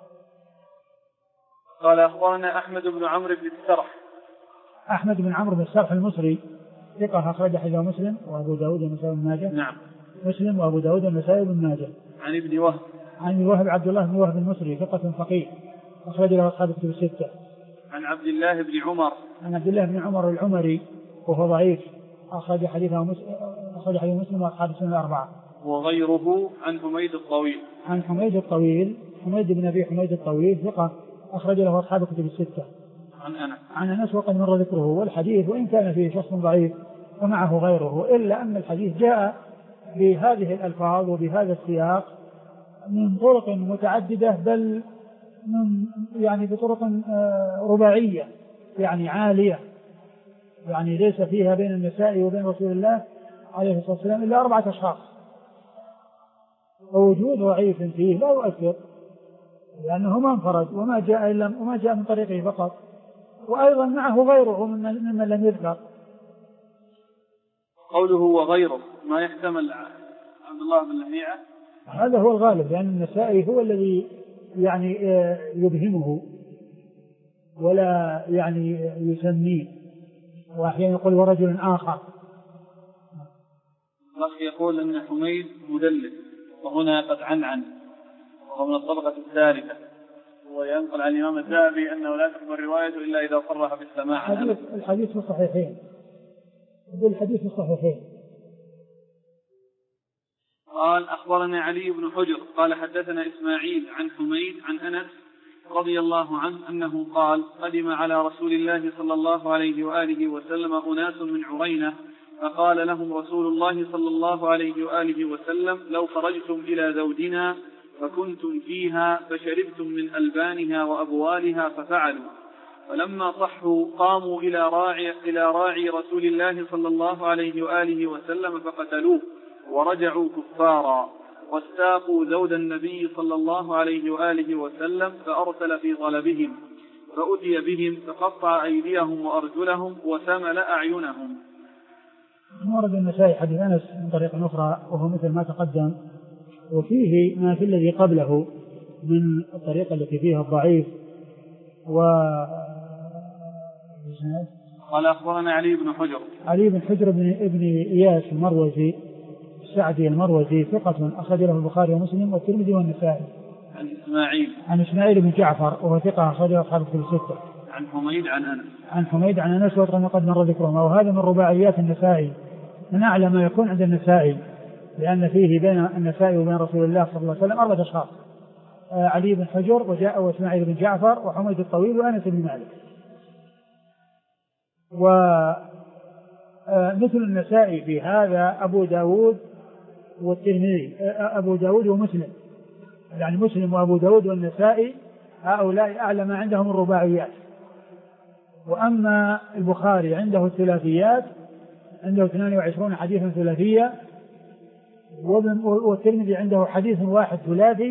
قال أخبرنا أحمد بن عمرو بن السرح. أحمد بن عمرو بن السرح المصري ثقة أخرج حديثه مسلم وأبو داود والنسائي بن ماجه. نعم. مسلم وأبو داود والنسائي بن ماجه. عن ابن وهب. عن ابن وهب عبد الله بن وهب المصري ثقة فقيه أخرج له أصحاب الكتب 6. عن عبد الله بن عمر. عن عبد الله بن عمر العمري وهو ضعيف أخرج حديثه مسلم وأصحاب السنن 4. وغيره عن حميد الطويل. عن حميد الطويل حميد بن أبي حميد الطويل ثقة أخرج له أصحاب الكتب 6. عن أنس وقد مر ذكره. والحديث وإن كان فيه شخص ضعيف ومعه غيره، إلا أن الحديث جاء بهذه الألفاظ وبهذا السياق من طرق متعددة، بل من يعني بطرق رباعية يعني عالية، يعني ليس فيها بين النساء وبين رسول الله عليه الصلاة والسلام إلا 4 أشخاص، ووجود ضعيف فيه لا يؤثر، لأنه ما انفرد وما جاء من طريقه فقط، وأيضا معه غيره ممن لم يذكر. قوله وغيره ما يحتمل عبد الله بن لهيعة، هذا هو الغالب، لأن النسائي هو الذي يعني يبهمه ولا يعني يسميه، وأحيانا يقول ورجل آخر. الأخ يقول أن حميد مدلس، وهنا قد عنعن وهو من الطبقة الثالثة، وينقل عن الإمام الذهبي أنه لا تقبل روايته إلا إذا صرح بالسماع. الحديث في الصحيحين. بالحديث الصحيحين. قال أخبرنا علي بن حجر قال حدثنا إسماعيل عن حميد عن أنس رضي الله عنه أنه قال قدم على رسول الله صلى الله عليه وآله وسلم أناس من عرينة، فقال لهم رسول الله صلى الله عليه وآله وسلم لو خرجتم إلى زوجنا فكنتم فيها فشربتم من ألبانها وأبوالها ففعلوا، فلما صحوا قاموا إلى راعي رسول الله صلى الله عليه وآله وسلم فقتلوه ورجعوا كفارا، واستاقوا زوج النبي صلى الله عليه وآله وسلم فأرسل في طلبهم، فأتي بهم فقطع أيديهم وأرجلهم وثمل أعينهم. ورد النسائي حديث أنس من طريق أخرى وهو مثل ما تقدم، وفيه ما في الذي قبله من الطريقة التي فيها الضعيف. قال أخبرنا علي بن حجر. علي بن حجر ابن إياس المروزي السعدي المروزي ثقة أخرج له البخاري ومسلم والترمذي والنسائي. عن إسماعيل بن جعفر وهو ثقة أخرج له أصحاب الكتب الستة. عن حميد عن أنس وقد مر ذكرهما. وهذا من رباعيات النسائي، من أعلى ما يكون عند النسائي، لأن فيه بين النسائي وبين رسول الله صلى الله عليه وسلم 4 أشخاص: علي بن حجر وإسماعيل بن جعفر وحميد الطويل وأنس بن مالك. ومثل النسائي في هذا أبو داود والترمذي، أبو داود ومسلم، يعني مسلم وأبو داود والنسائي هؤلاء أعلى ما عندهم الرباعيات. وأما البخاري عنده الثلاثيات، عنده 22 حديثا ثلاثية، والترمذي عنده حديث واحد ثلاثي،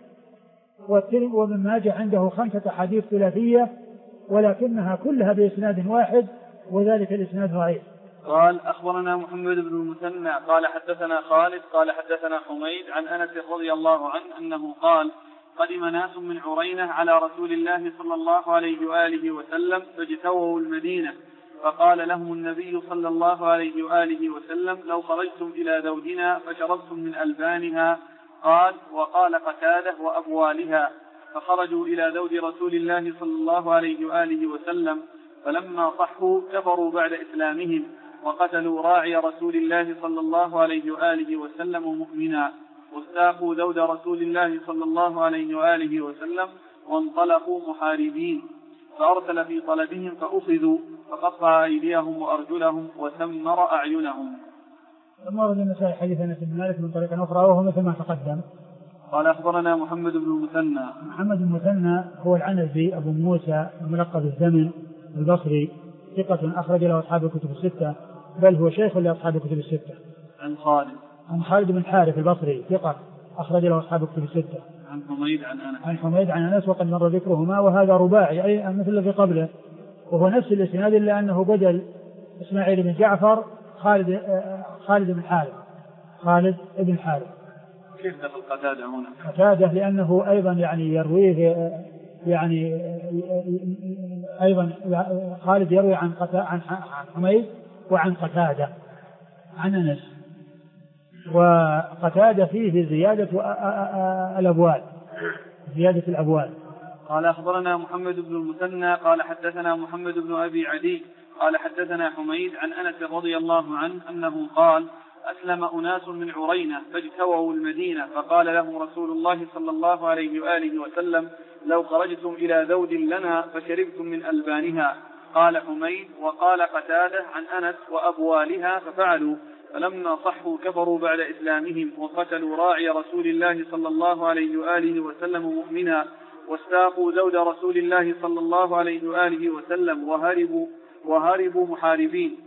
وابن ماجه عنده 5 حديث ثلاثية، ولكنها كلها بإسناد واحد، وذلك الإسناد ضعيف. قال أخبرنا محمد بن المثنى قال حدثنا خالد قال حدثنا حميد عن أنس رضي الله عنه أنه قال: قدم ناس من عرينة على رسول الله صلى الله عليه وآله وسلم فاجتووا المدينة، فقال لهم النبي صلى الله عليه وآله وسلم: لو خرجتم إلى ذودنا فشربتم من ألبانها. قال: وقال قتادة: وأبوالها. فخرجوا إلى ذود رسول الله صلى الله عليه وآله وسلم، فلما صحوا كفروا بعد إسلامهم، وقتلوا راعي رسول الله صلى الله عليه وآله وسلم مؤمنا، واستاقوا ذود رسول الله صلى الله عليه وآله وسلم، وانطلقوا محاربين، فأرسل في طلبهم فأخذوا، فقطع أيديهم وأرجلهم وسمر أعينهم. ثم ورد النسائي حديث أنس بن مالك من طريق أخرى وهو مثل ما تقدم. قال أخبرنا محمد بن المثنى. محمد بن المثنى هو العنزي أبو موسى الملقب الزمن البصري، ثقة أخرج له أصحاب الكتب الستة، بل هو شيخ لأصحاب الكتب الستة. عن خالد بن حارث البصري ثقة أخرج له أصحاب الكتب الستة. عن حميد عن أنس وقد مر ذكرهما. وهذا رباعي أي مثل الذي قبله، وهو نفس الإسناد إلا أنه بدل إسماعيل بن جعفر خالد بن حارث. كيف دخل قتادة هنا؟ قتادة لأنه أيضا يعني يرويه أيضا خالد يروي عن حميد وعن قتادة عن أنس، وقتادة فيه زيادة الأبوال. قال أخبرنا محمد بن المثنى قال حدثنا محمد بن أبي عدي قال حدثنا حميد عن أنس رضي الله عنه أنه قال: أسلم أناس من عرينة فاجتووا المدينة، فقال لهم رسول الله صلى الله عليه وآله وسلم: لو خرجتم إلى ذود لنا فشربتم من ألبانها. قال حميد: وقال قتادة عن أنس: وأبوالها. ففعلوا، فلما صحوا كفروا بعد إسلامهم، وقتلوا راعي رسول الله صلى الله عليه وآله وسلم مؤمنا، واستاقوا ذود رسول الله صلى الله عليه وآله وسلم، وهربوا محاربين،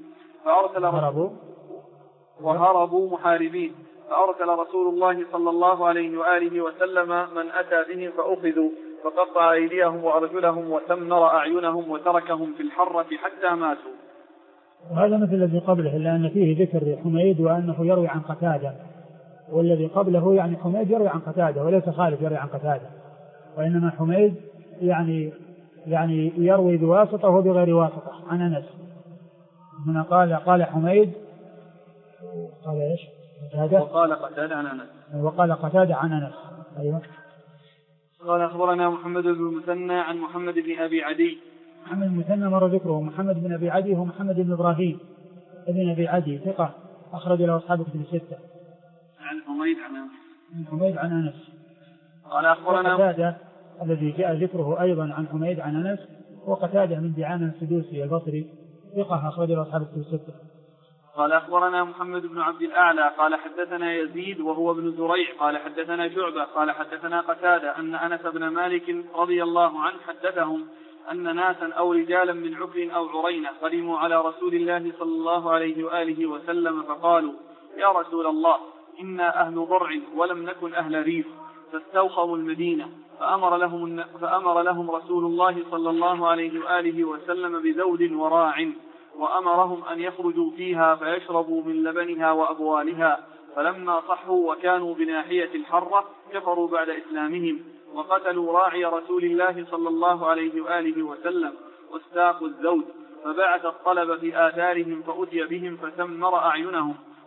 فأرسل رسول الله صلى الله عليه وآله وسلم من أتى بهم فأخذوا، فقطع أيديهم وأرجلهم وسمر أعينهم وتركهم في الحرة حتى ماتوا. وهذا مثل الذي قبله، إلا أن فيه ذكر حميد وأنه يروي عن قتادة، والذي قبله يعني حميد يروي عن قتادة وليس خالد يروي عن قتادة، وإنما حميد يعني يروي بواسطة وبغير واسطة عن أنس. هنا قال حميد قال إيش؟ وقال قتادة عن أنس. أيوة. قال أخبرنا محمد بن المثنى عن محمد بن أبي عدي. محمد بن المثنى مر ذكره. محمد بن أبي عدي هو محمد بن إبراهيم ابن أبي عدي ثقة أخرج له أصحاب الكتب الستة. عن حميد عن أنس. قال أخبرنا قتادة الذي جاء ذكره أيضا عن حميد عن أنس، وقتادة من دعامة السدوسي البصري ثقة أخرج له أصحاب الكتب الستة. قال أخبرنا محمد بن عبد الأعلى قال حدثنا يزيد وهو ابن زريع قال حدثنا شعبة قال حدثنا قتادة أن أنس بن مالك رضي الله عنه حدثهم أن ناسا أو رجالا من عكر أو عرينة قدموا على رسول الله صلى الله عليه وآله وسلم فقالوا: يا رسول الله، إنا أهل ضرع ولم نكن أهل ريف، فاستوخوا المدينة، فأمر لهم رسول الله صلى الله عليه وآله وسلم بذود وراع، وأمرهم أن يخرجوا فيها فيشربوا من لبنها وأبوالها، فلما صحوا وكانوا بناحية الحرة كفروا بعد إسلامهم، وقتلوا راعي رسول الله صلى الله عليه وآله وسلم، واستاقوا الذود، فبعث الطلب في آثارهم فأتي بهم فسمر أعينهم،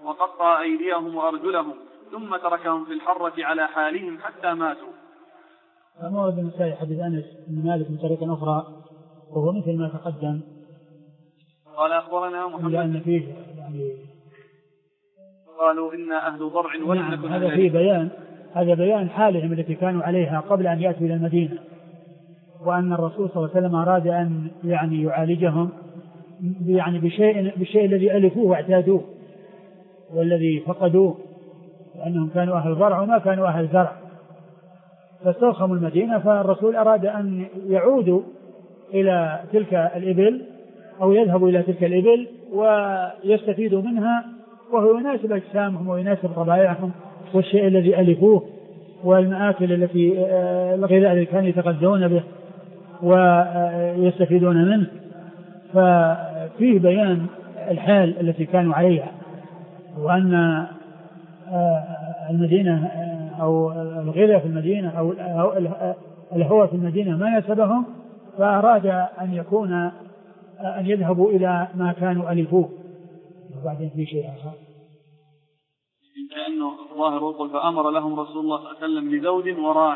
وقطع أيديهم وأرجلهم ثم تركهم في الحرة على حالهم حتى ماتوا. أما ورد النسائي حديث أنس بن مالك من طريق أخرى وهو مثل ما تقدم. قال أخبرنا محمد لأن فيه يعني قالوا إنا أهل ضرع ولم نكن هذا فيه بيان، هذا بيان حالهم التي كانوا عليها قبل أن يأتوا إلى المدينة، وأن الرسول صلى الله عليه وسلم أراد أن يعني يعالجهم يعني بالشيء الذي ألفوه واعتادوه والذي فقدوه، لأنهم كانوا أهل ضرع وما كانوا أهل زرع، فاستوخموا المدينة. فالرسول أراد أن يعودوا إلى تلك الإبل أو يذهبوا إلى تلك الإبل ويستفيدوا منها، وهو يناسب أجسامهم ويناسب طبائعهم والشيء الذي ألفوه والمآكل التي الغذاء الذي كانوا يتغذون به ويستفيدون منه. ففيه بيان الحال التي كانوا عليها، وأن المدينة أو الغذاء في المدينة أو الهوى في المدينة ما نسبهم، فأراد أن يكون أن يذهبوا إلى ما كانوا ألفوه. وبعدين في شيء آخر كأنه ظاهر يقول فأمر لهم رسول الله صلى الله عليه وسلم بزوج وراع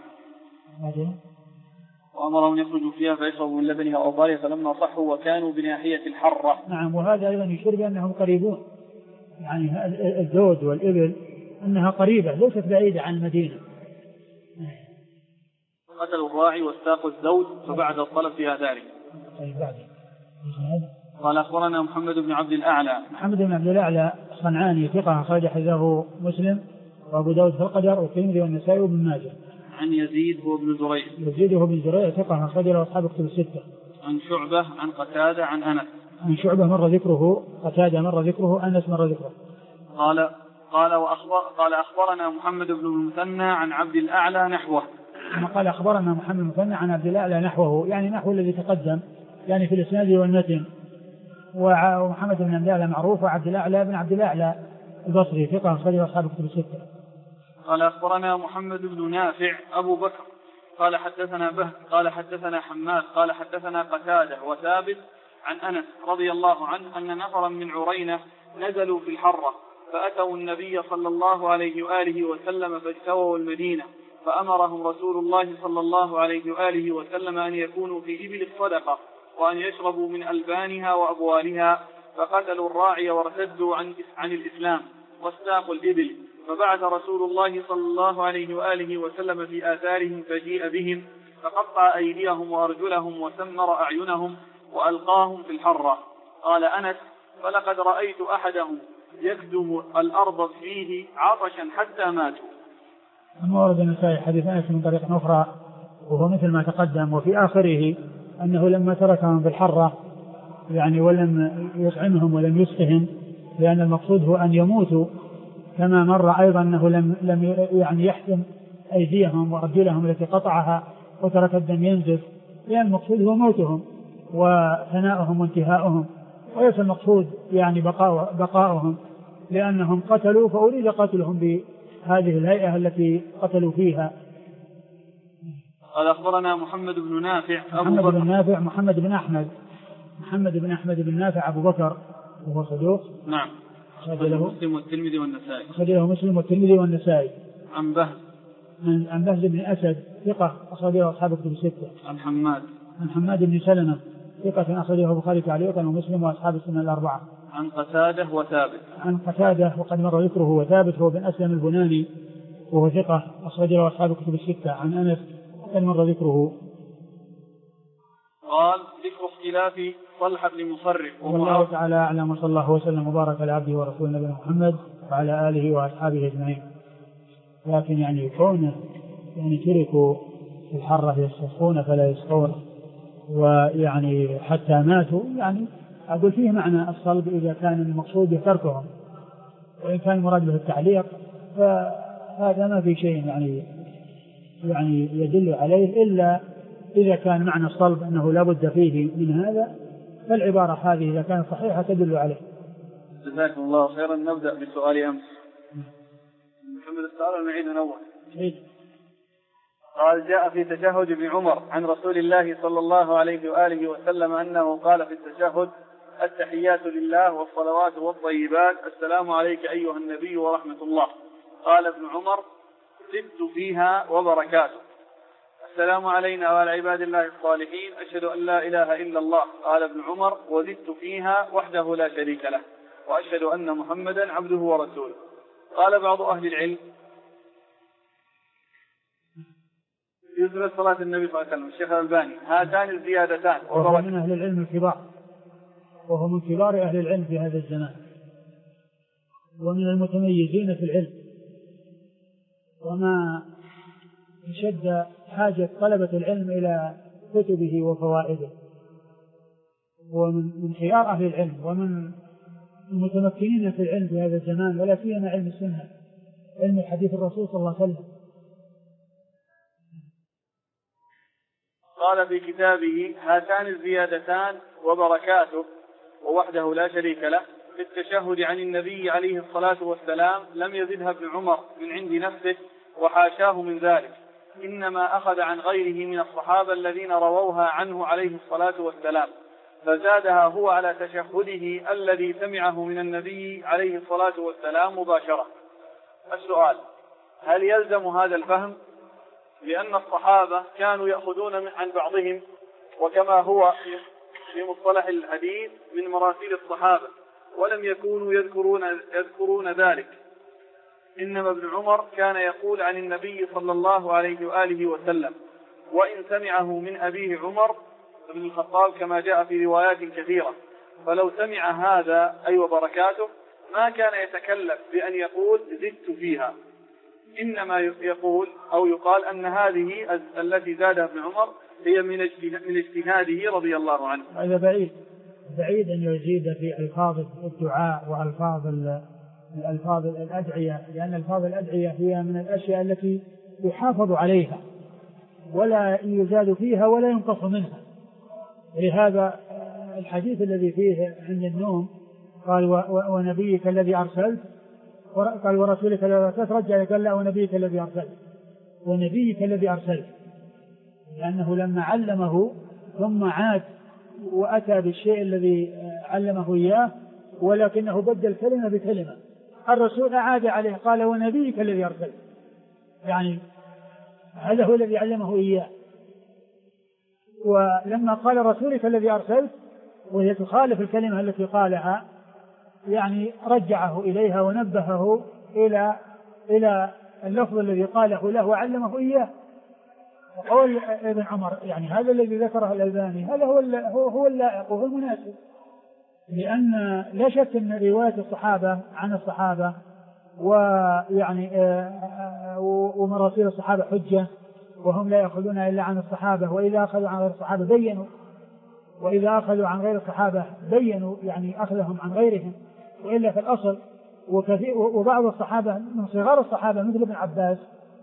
وأمرهم يخرجوا فيها فيشربوا من لبنها أو ضارها فلما صحوا وكانوا بناحية الحرة. نعم، وهذا أيضا يشير بأنهم قريبون، يعني الزوج والإبل أنها قريبة ليست بعيدة عن المدينة. قتلوا الراعي واستاقوا الزوج فبعد الطلب فيها ذلك. قال أخبرنا محمد بن عبد الأعلى. محمد بن عبد الأعلى صنعاني ثقة أخرج حديثه مسلم وأبو داود في القدر والترمذي والنسائي وابن ماجه. عن يزيد هو بن زريع. يزيد هو بن زريع ثقة أخرج له أصحاب كتب الستة. عن شعبة عن قتادة عن أنس. عن شعبة مر ذكره، قتادة مر ذكره، أنس مر ذكره. قال أخبرنا محمد بن المثنى عن عبد الأعلى نحوه. قال أخبرنا محمد بن المثنى عن عبد الأعلى نحوه، يعني نحو الذي تقدم يعني في الإسناد والمتن. ومحمد بن عبد الأعلى معروف، وعبد الأعلى بن عبد الأعلى البصري ثقة أخرج أصحاب كتب الستة. قال أخبرنا محمد بن نافع أبو بكر قال حدثنا بهز قال حدثنا حماد قال حدثنا قتادة وثابت عن أنس رضي الله عنه أن نفرا من عرينة نزلوا في الحرة فأتوا النبي صلى الله عليه وآله وسلم فاجتووا المدينة، فأمرهم رسول الله صلى الله عليه وآله وسلم أن يكونوا في إبل الصدقة وأن يشربوا من ألبانها وأبوالها، فقتلوا الراعي وارتدوا عن الإسلام واستاقوا الإبل، فبعث رسول الله صلى الله عليه وآله وسلم في آثارهم فجيء بهم فقطع أيديهم وأرجلهم وسمر أعينهم وألقاهم في الحرة. قال أنس فلقد رأيت أحدهم يكدم الأرض فيه عطشا حتى ماتوا. أما ورد النسائي حديث أنس من طريق أخرى وهو مثل ما تقدم، وفي آخره أنه لما تركهم في الحرة يعني ولم يطعمهم ولم يسقهم، لأن المقصود هو أن يموتوا، كما مر أيضا أنه لم يعني يحسم أيديهم وأرجلهم التي قطعها وترك الدم ينزف، لأن المقصود هو موتهم وثناؤهم وانتهاؤهم، وليس المقصود يعني بقاؤهم، لأنهم قتلوا فأريد قتلهم بهذه الهيئة التي قتلوا فيها. قال أخبرنا محمد بن نافع محمد بن نافع محمد بن أحمد بن نافع أبو بكر وهو صدوق. نعم. مسلم والترمذي والنسائي. أخرجه مسلم والترمذي والنسائي. عن بهز بن أسد ثقة أخرجه أصحاب كتب الستة. عن حماد بن سلمة ثقة أخرجه البخاري تعليقا ومسلم وأصحاب السنن الأربعة. عن قتادة وثابت. عن قتادة وقد مر ذكره وثابت هو بن أسلم البناني وهو ثقة أخرجه أصحاب كتب الستة. عن أنس وقد مر ذكره. قال ذكر اختلاف طلحة بن مصرف. والله تعالى أعلم، وصلى الله وسلم وبارك على عبده ورسوله نبينا محمد وعلى آله وأصحابه أجمعين. لكن يعني يكون يعني تركوا في الحرة يستسقون فلا يسقون، ويعني حتى ماتوا، يعني أقول فيه معنى الصلب إذا كان المقصود تركهم، وإن كان المراد به التعليق فهذا ما في شيء يعني يدل عليه، إلا إذا كان معنى الصلب أنه لا بد فيه من هذا، فالعبارة هذه إذا كانت صحيحة تدل عليه. جزاكم الله خيرا. نبدأ بسؤال أمس. محمد السؤال ونعيد من أول. قال جاء في تشهد ابن عمر عن رسول الله صلى الله عليه وآله وسلم أنه قال في التشهد التحيات لله والصلوات والطيبات السلام عليك أيها النبي ورحمة الله. قال ابن عمر زدت فيها وبركاته. السلام علينا وعلى عباد الله الصالحين أشهد أن لا إله إلا الله. قال ابن عمر وزدت فيها وحده لا شريك له وأشهد أن محمدا عبده ورسوله. قال بعض أهل العلم يثبت صلاة النبي صلى الله عليه وسلم الشيخ الألباني هاتان الزيادتان وهو من أهل العلم الكبار، وهو من كبار أهل العلم في هذا الزمان ومن المتميزين في العلم، وما شد حاجة طلبة العلم إلى كتبه وفوائده، ومن خيار أهل العلم ومن المتمكنين في العلم في هذا الزمان، ولا سيما علم السنة علم حديث الرسول صلى الله عليه وسلم. قال في كتابه هاتان الزيادتان وبركاته ووحده لا شريك له في التشهد عن النبي عليه الصلاة والسلام لم يزدها ابن عمر من عند نفسه وحاشاه من ذلك، إنما أخذ عن غيره من الصحابة الذين رووها عنه عليه الصلاة والسلام، فزادها هو على تشهده الذي سمعه من النبي عليه الصلاة والسلام مباشرة. السؤال: هل يلزم هذا الفهم؟ لأن الصحابة كانوا يأخذون عن بعضهم، وكما هو في مصطلح الحديث من مراسيل الصحابة، ولم يكونوا يذكرون ذلك، إنما ابن عمر كان يقول عن النبي صلى الله عليه وآله وسلم، وإن سمعه من أبيه عمر بن الخطاب كما جاء في روايات كثيرة، فلو سمع هذا أي وبركاته ما كان يتكلف بأن يقول زدت فيها، إنما يقول أو يقال أن هذه التي زادها ابن عمر هي من اجتهاده رضي الله عنه. هذا بعيد أن يزيد في ألفاظ الدعاء وألفاظ الأدعية، لأن ألفاظ الأدعية هي من الأشياء التي يحافظ عليها ولا يزاد فيها ولا ينقص منها. لهذا الحديث الذي فيه عند النوم قال ونبيك الذي أرسلت، قال ورسولك الذي أرسلت، رجع قال لا ونبيك الذي أرسلت، ونبيك الذي أرسلت، لأنه لما علمه ثم عاد وأتى بالشيء الذي علمه إياه، ولكنه بدل كلمة بكلمة. الرسول أعاد عليه قال ونبيك الذي أرسلت، يعني هذا هو الذي علمه إياه. ولما قال رسولك الذي أرسلت وهي تخالف الكلمة التي قالها، يعني رجعه إليها ونبهه إلى اللفظ الذي قاله له وعلمه إياه. وقول ابن عمر يعني هذا الذي ذكره الألباني هذا هو اللائق وهو المناسب، لأن لا شك أن رواية الصحابة عن الصحابة ويعني ومراسيل الصحابة حجة، وهم لا يأخذون إلا عن الصحابة، وإذا أخذوا عن غير الصحابة بينوا، وإذا أخذوا عن غير الصحابة بينوا يعني أخذهم عن غيرهم، وإلا في الأصل وبعض الصحابة من صغار الصحابة مثل ابن عباس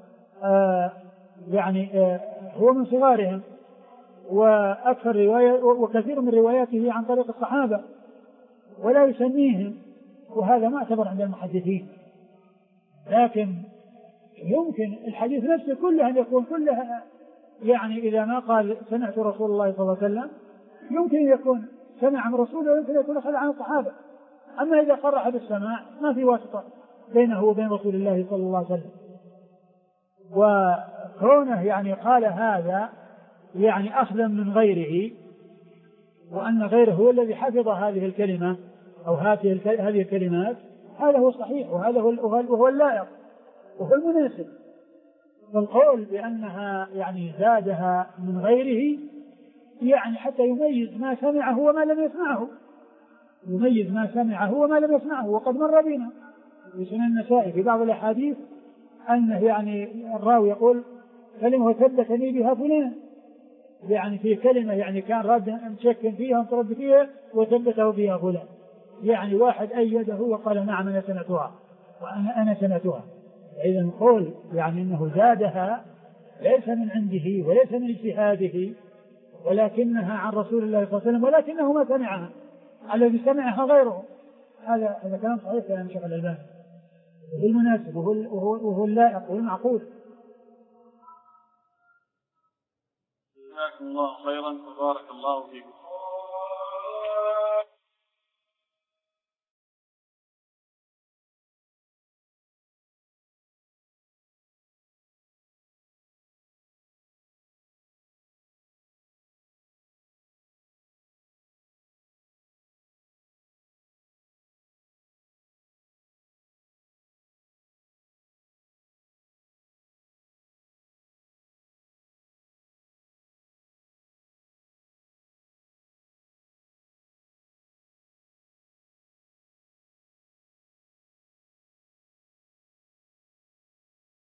هو من صغارهم، وأكثر رواية وكثير من رواياته عن طريق الصحابة ولا يسميهم، وهذا ما اعتبر عند المحدثين. لكن يمكن الحديث نفسه كله أن يكون كلها يعني إذا ما قال سمعت رسول الله صلى الله عليه وسلم يمكن يكون سمع من رسوله ويمكن يكون أخذ عن الصحابة. أما إذا صرح بالسماع ما في واسطة بينه وبين رسول الله صلى الله عليه وسلم، وكونه يعني قال هذا يعني أخذا من غيره، وأن غيره هو الذي حفظ هذه الكلمة أو هذه الكلمات، هذا هو الصحيح وهو اللائق وهو المناسب. والقول بأنها يعني زادها من غيره يعني حتى يميز ما سمعه وما لم يسمعه، يميز ما سمعه وما لم يسمعه. وقد مر بنا في سنن النسائي في بعض الأحاديث أنه يعني الراوي يقول كلمة ثبتني بها فلان، يعني في كلمة يعني كان رد مشك فيها ومترد فيها وثبته بها فلان، يعني واحد أيده وقال نعم أنا سمعتها وأنا سمعتها. إذا نقول يعني أنه زادها ليس من عنده وليس من اجتهاده، ولكنها عن رسول الله صلى الله عليه وسلم، ولكنه ما سمعها، الذي سمعها غيره. هذا كلام صحيح يا شيخ الألباني، وهو المناسب وهو اللائق وهو المعقول. جزاكم الله خيرا وبارك الله فيكم.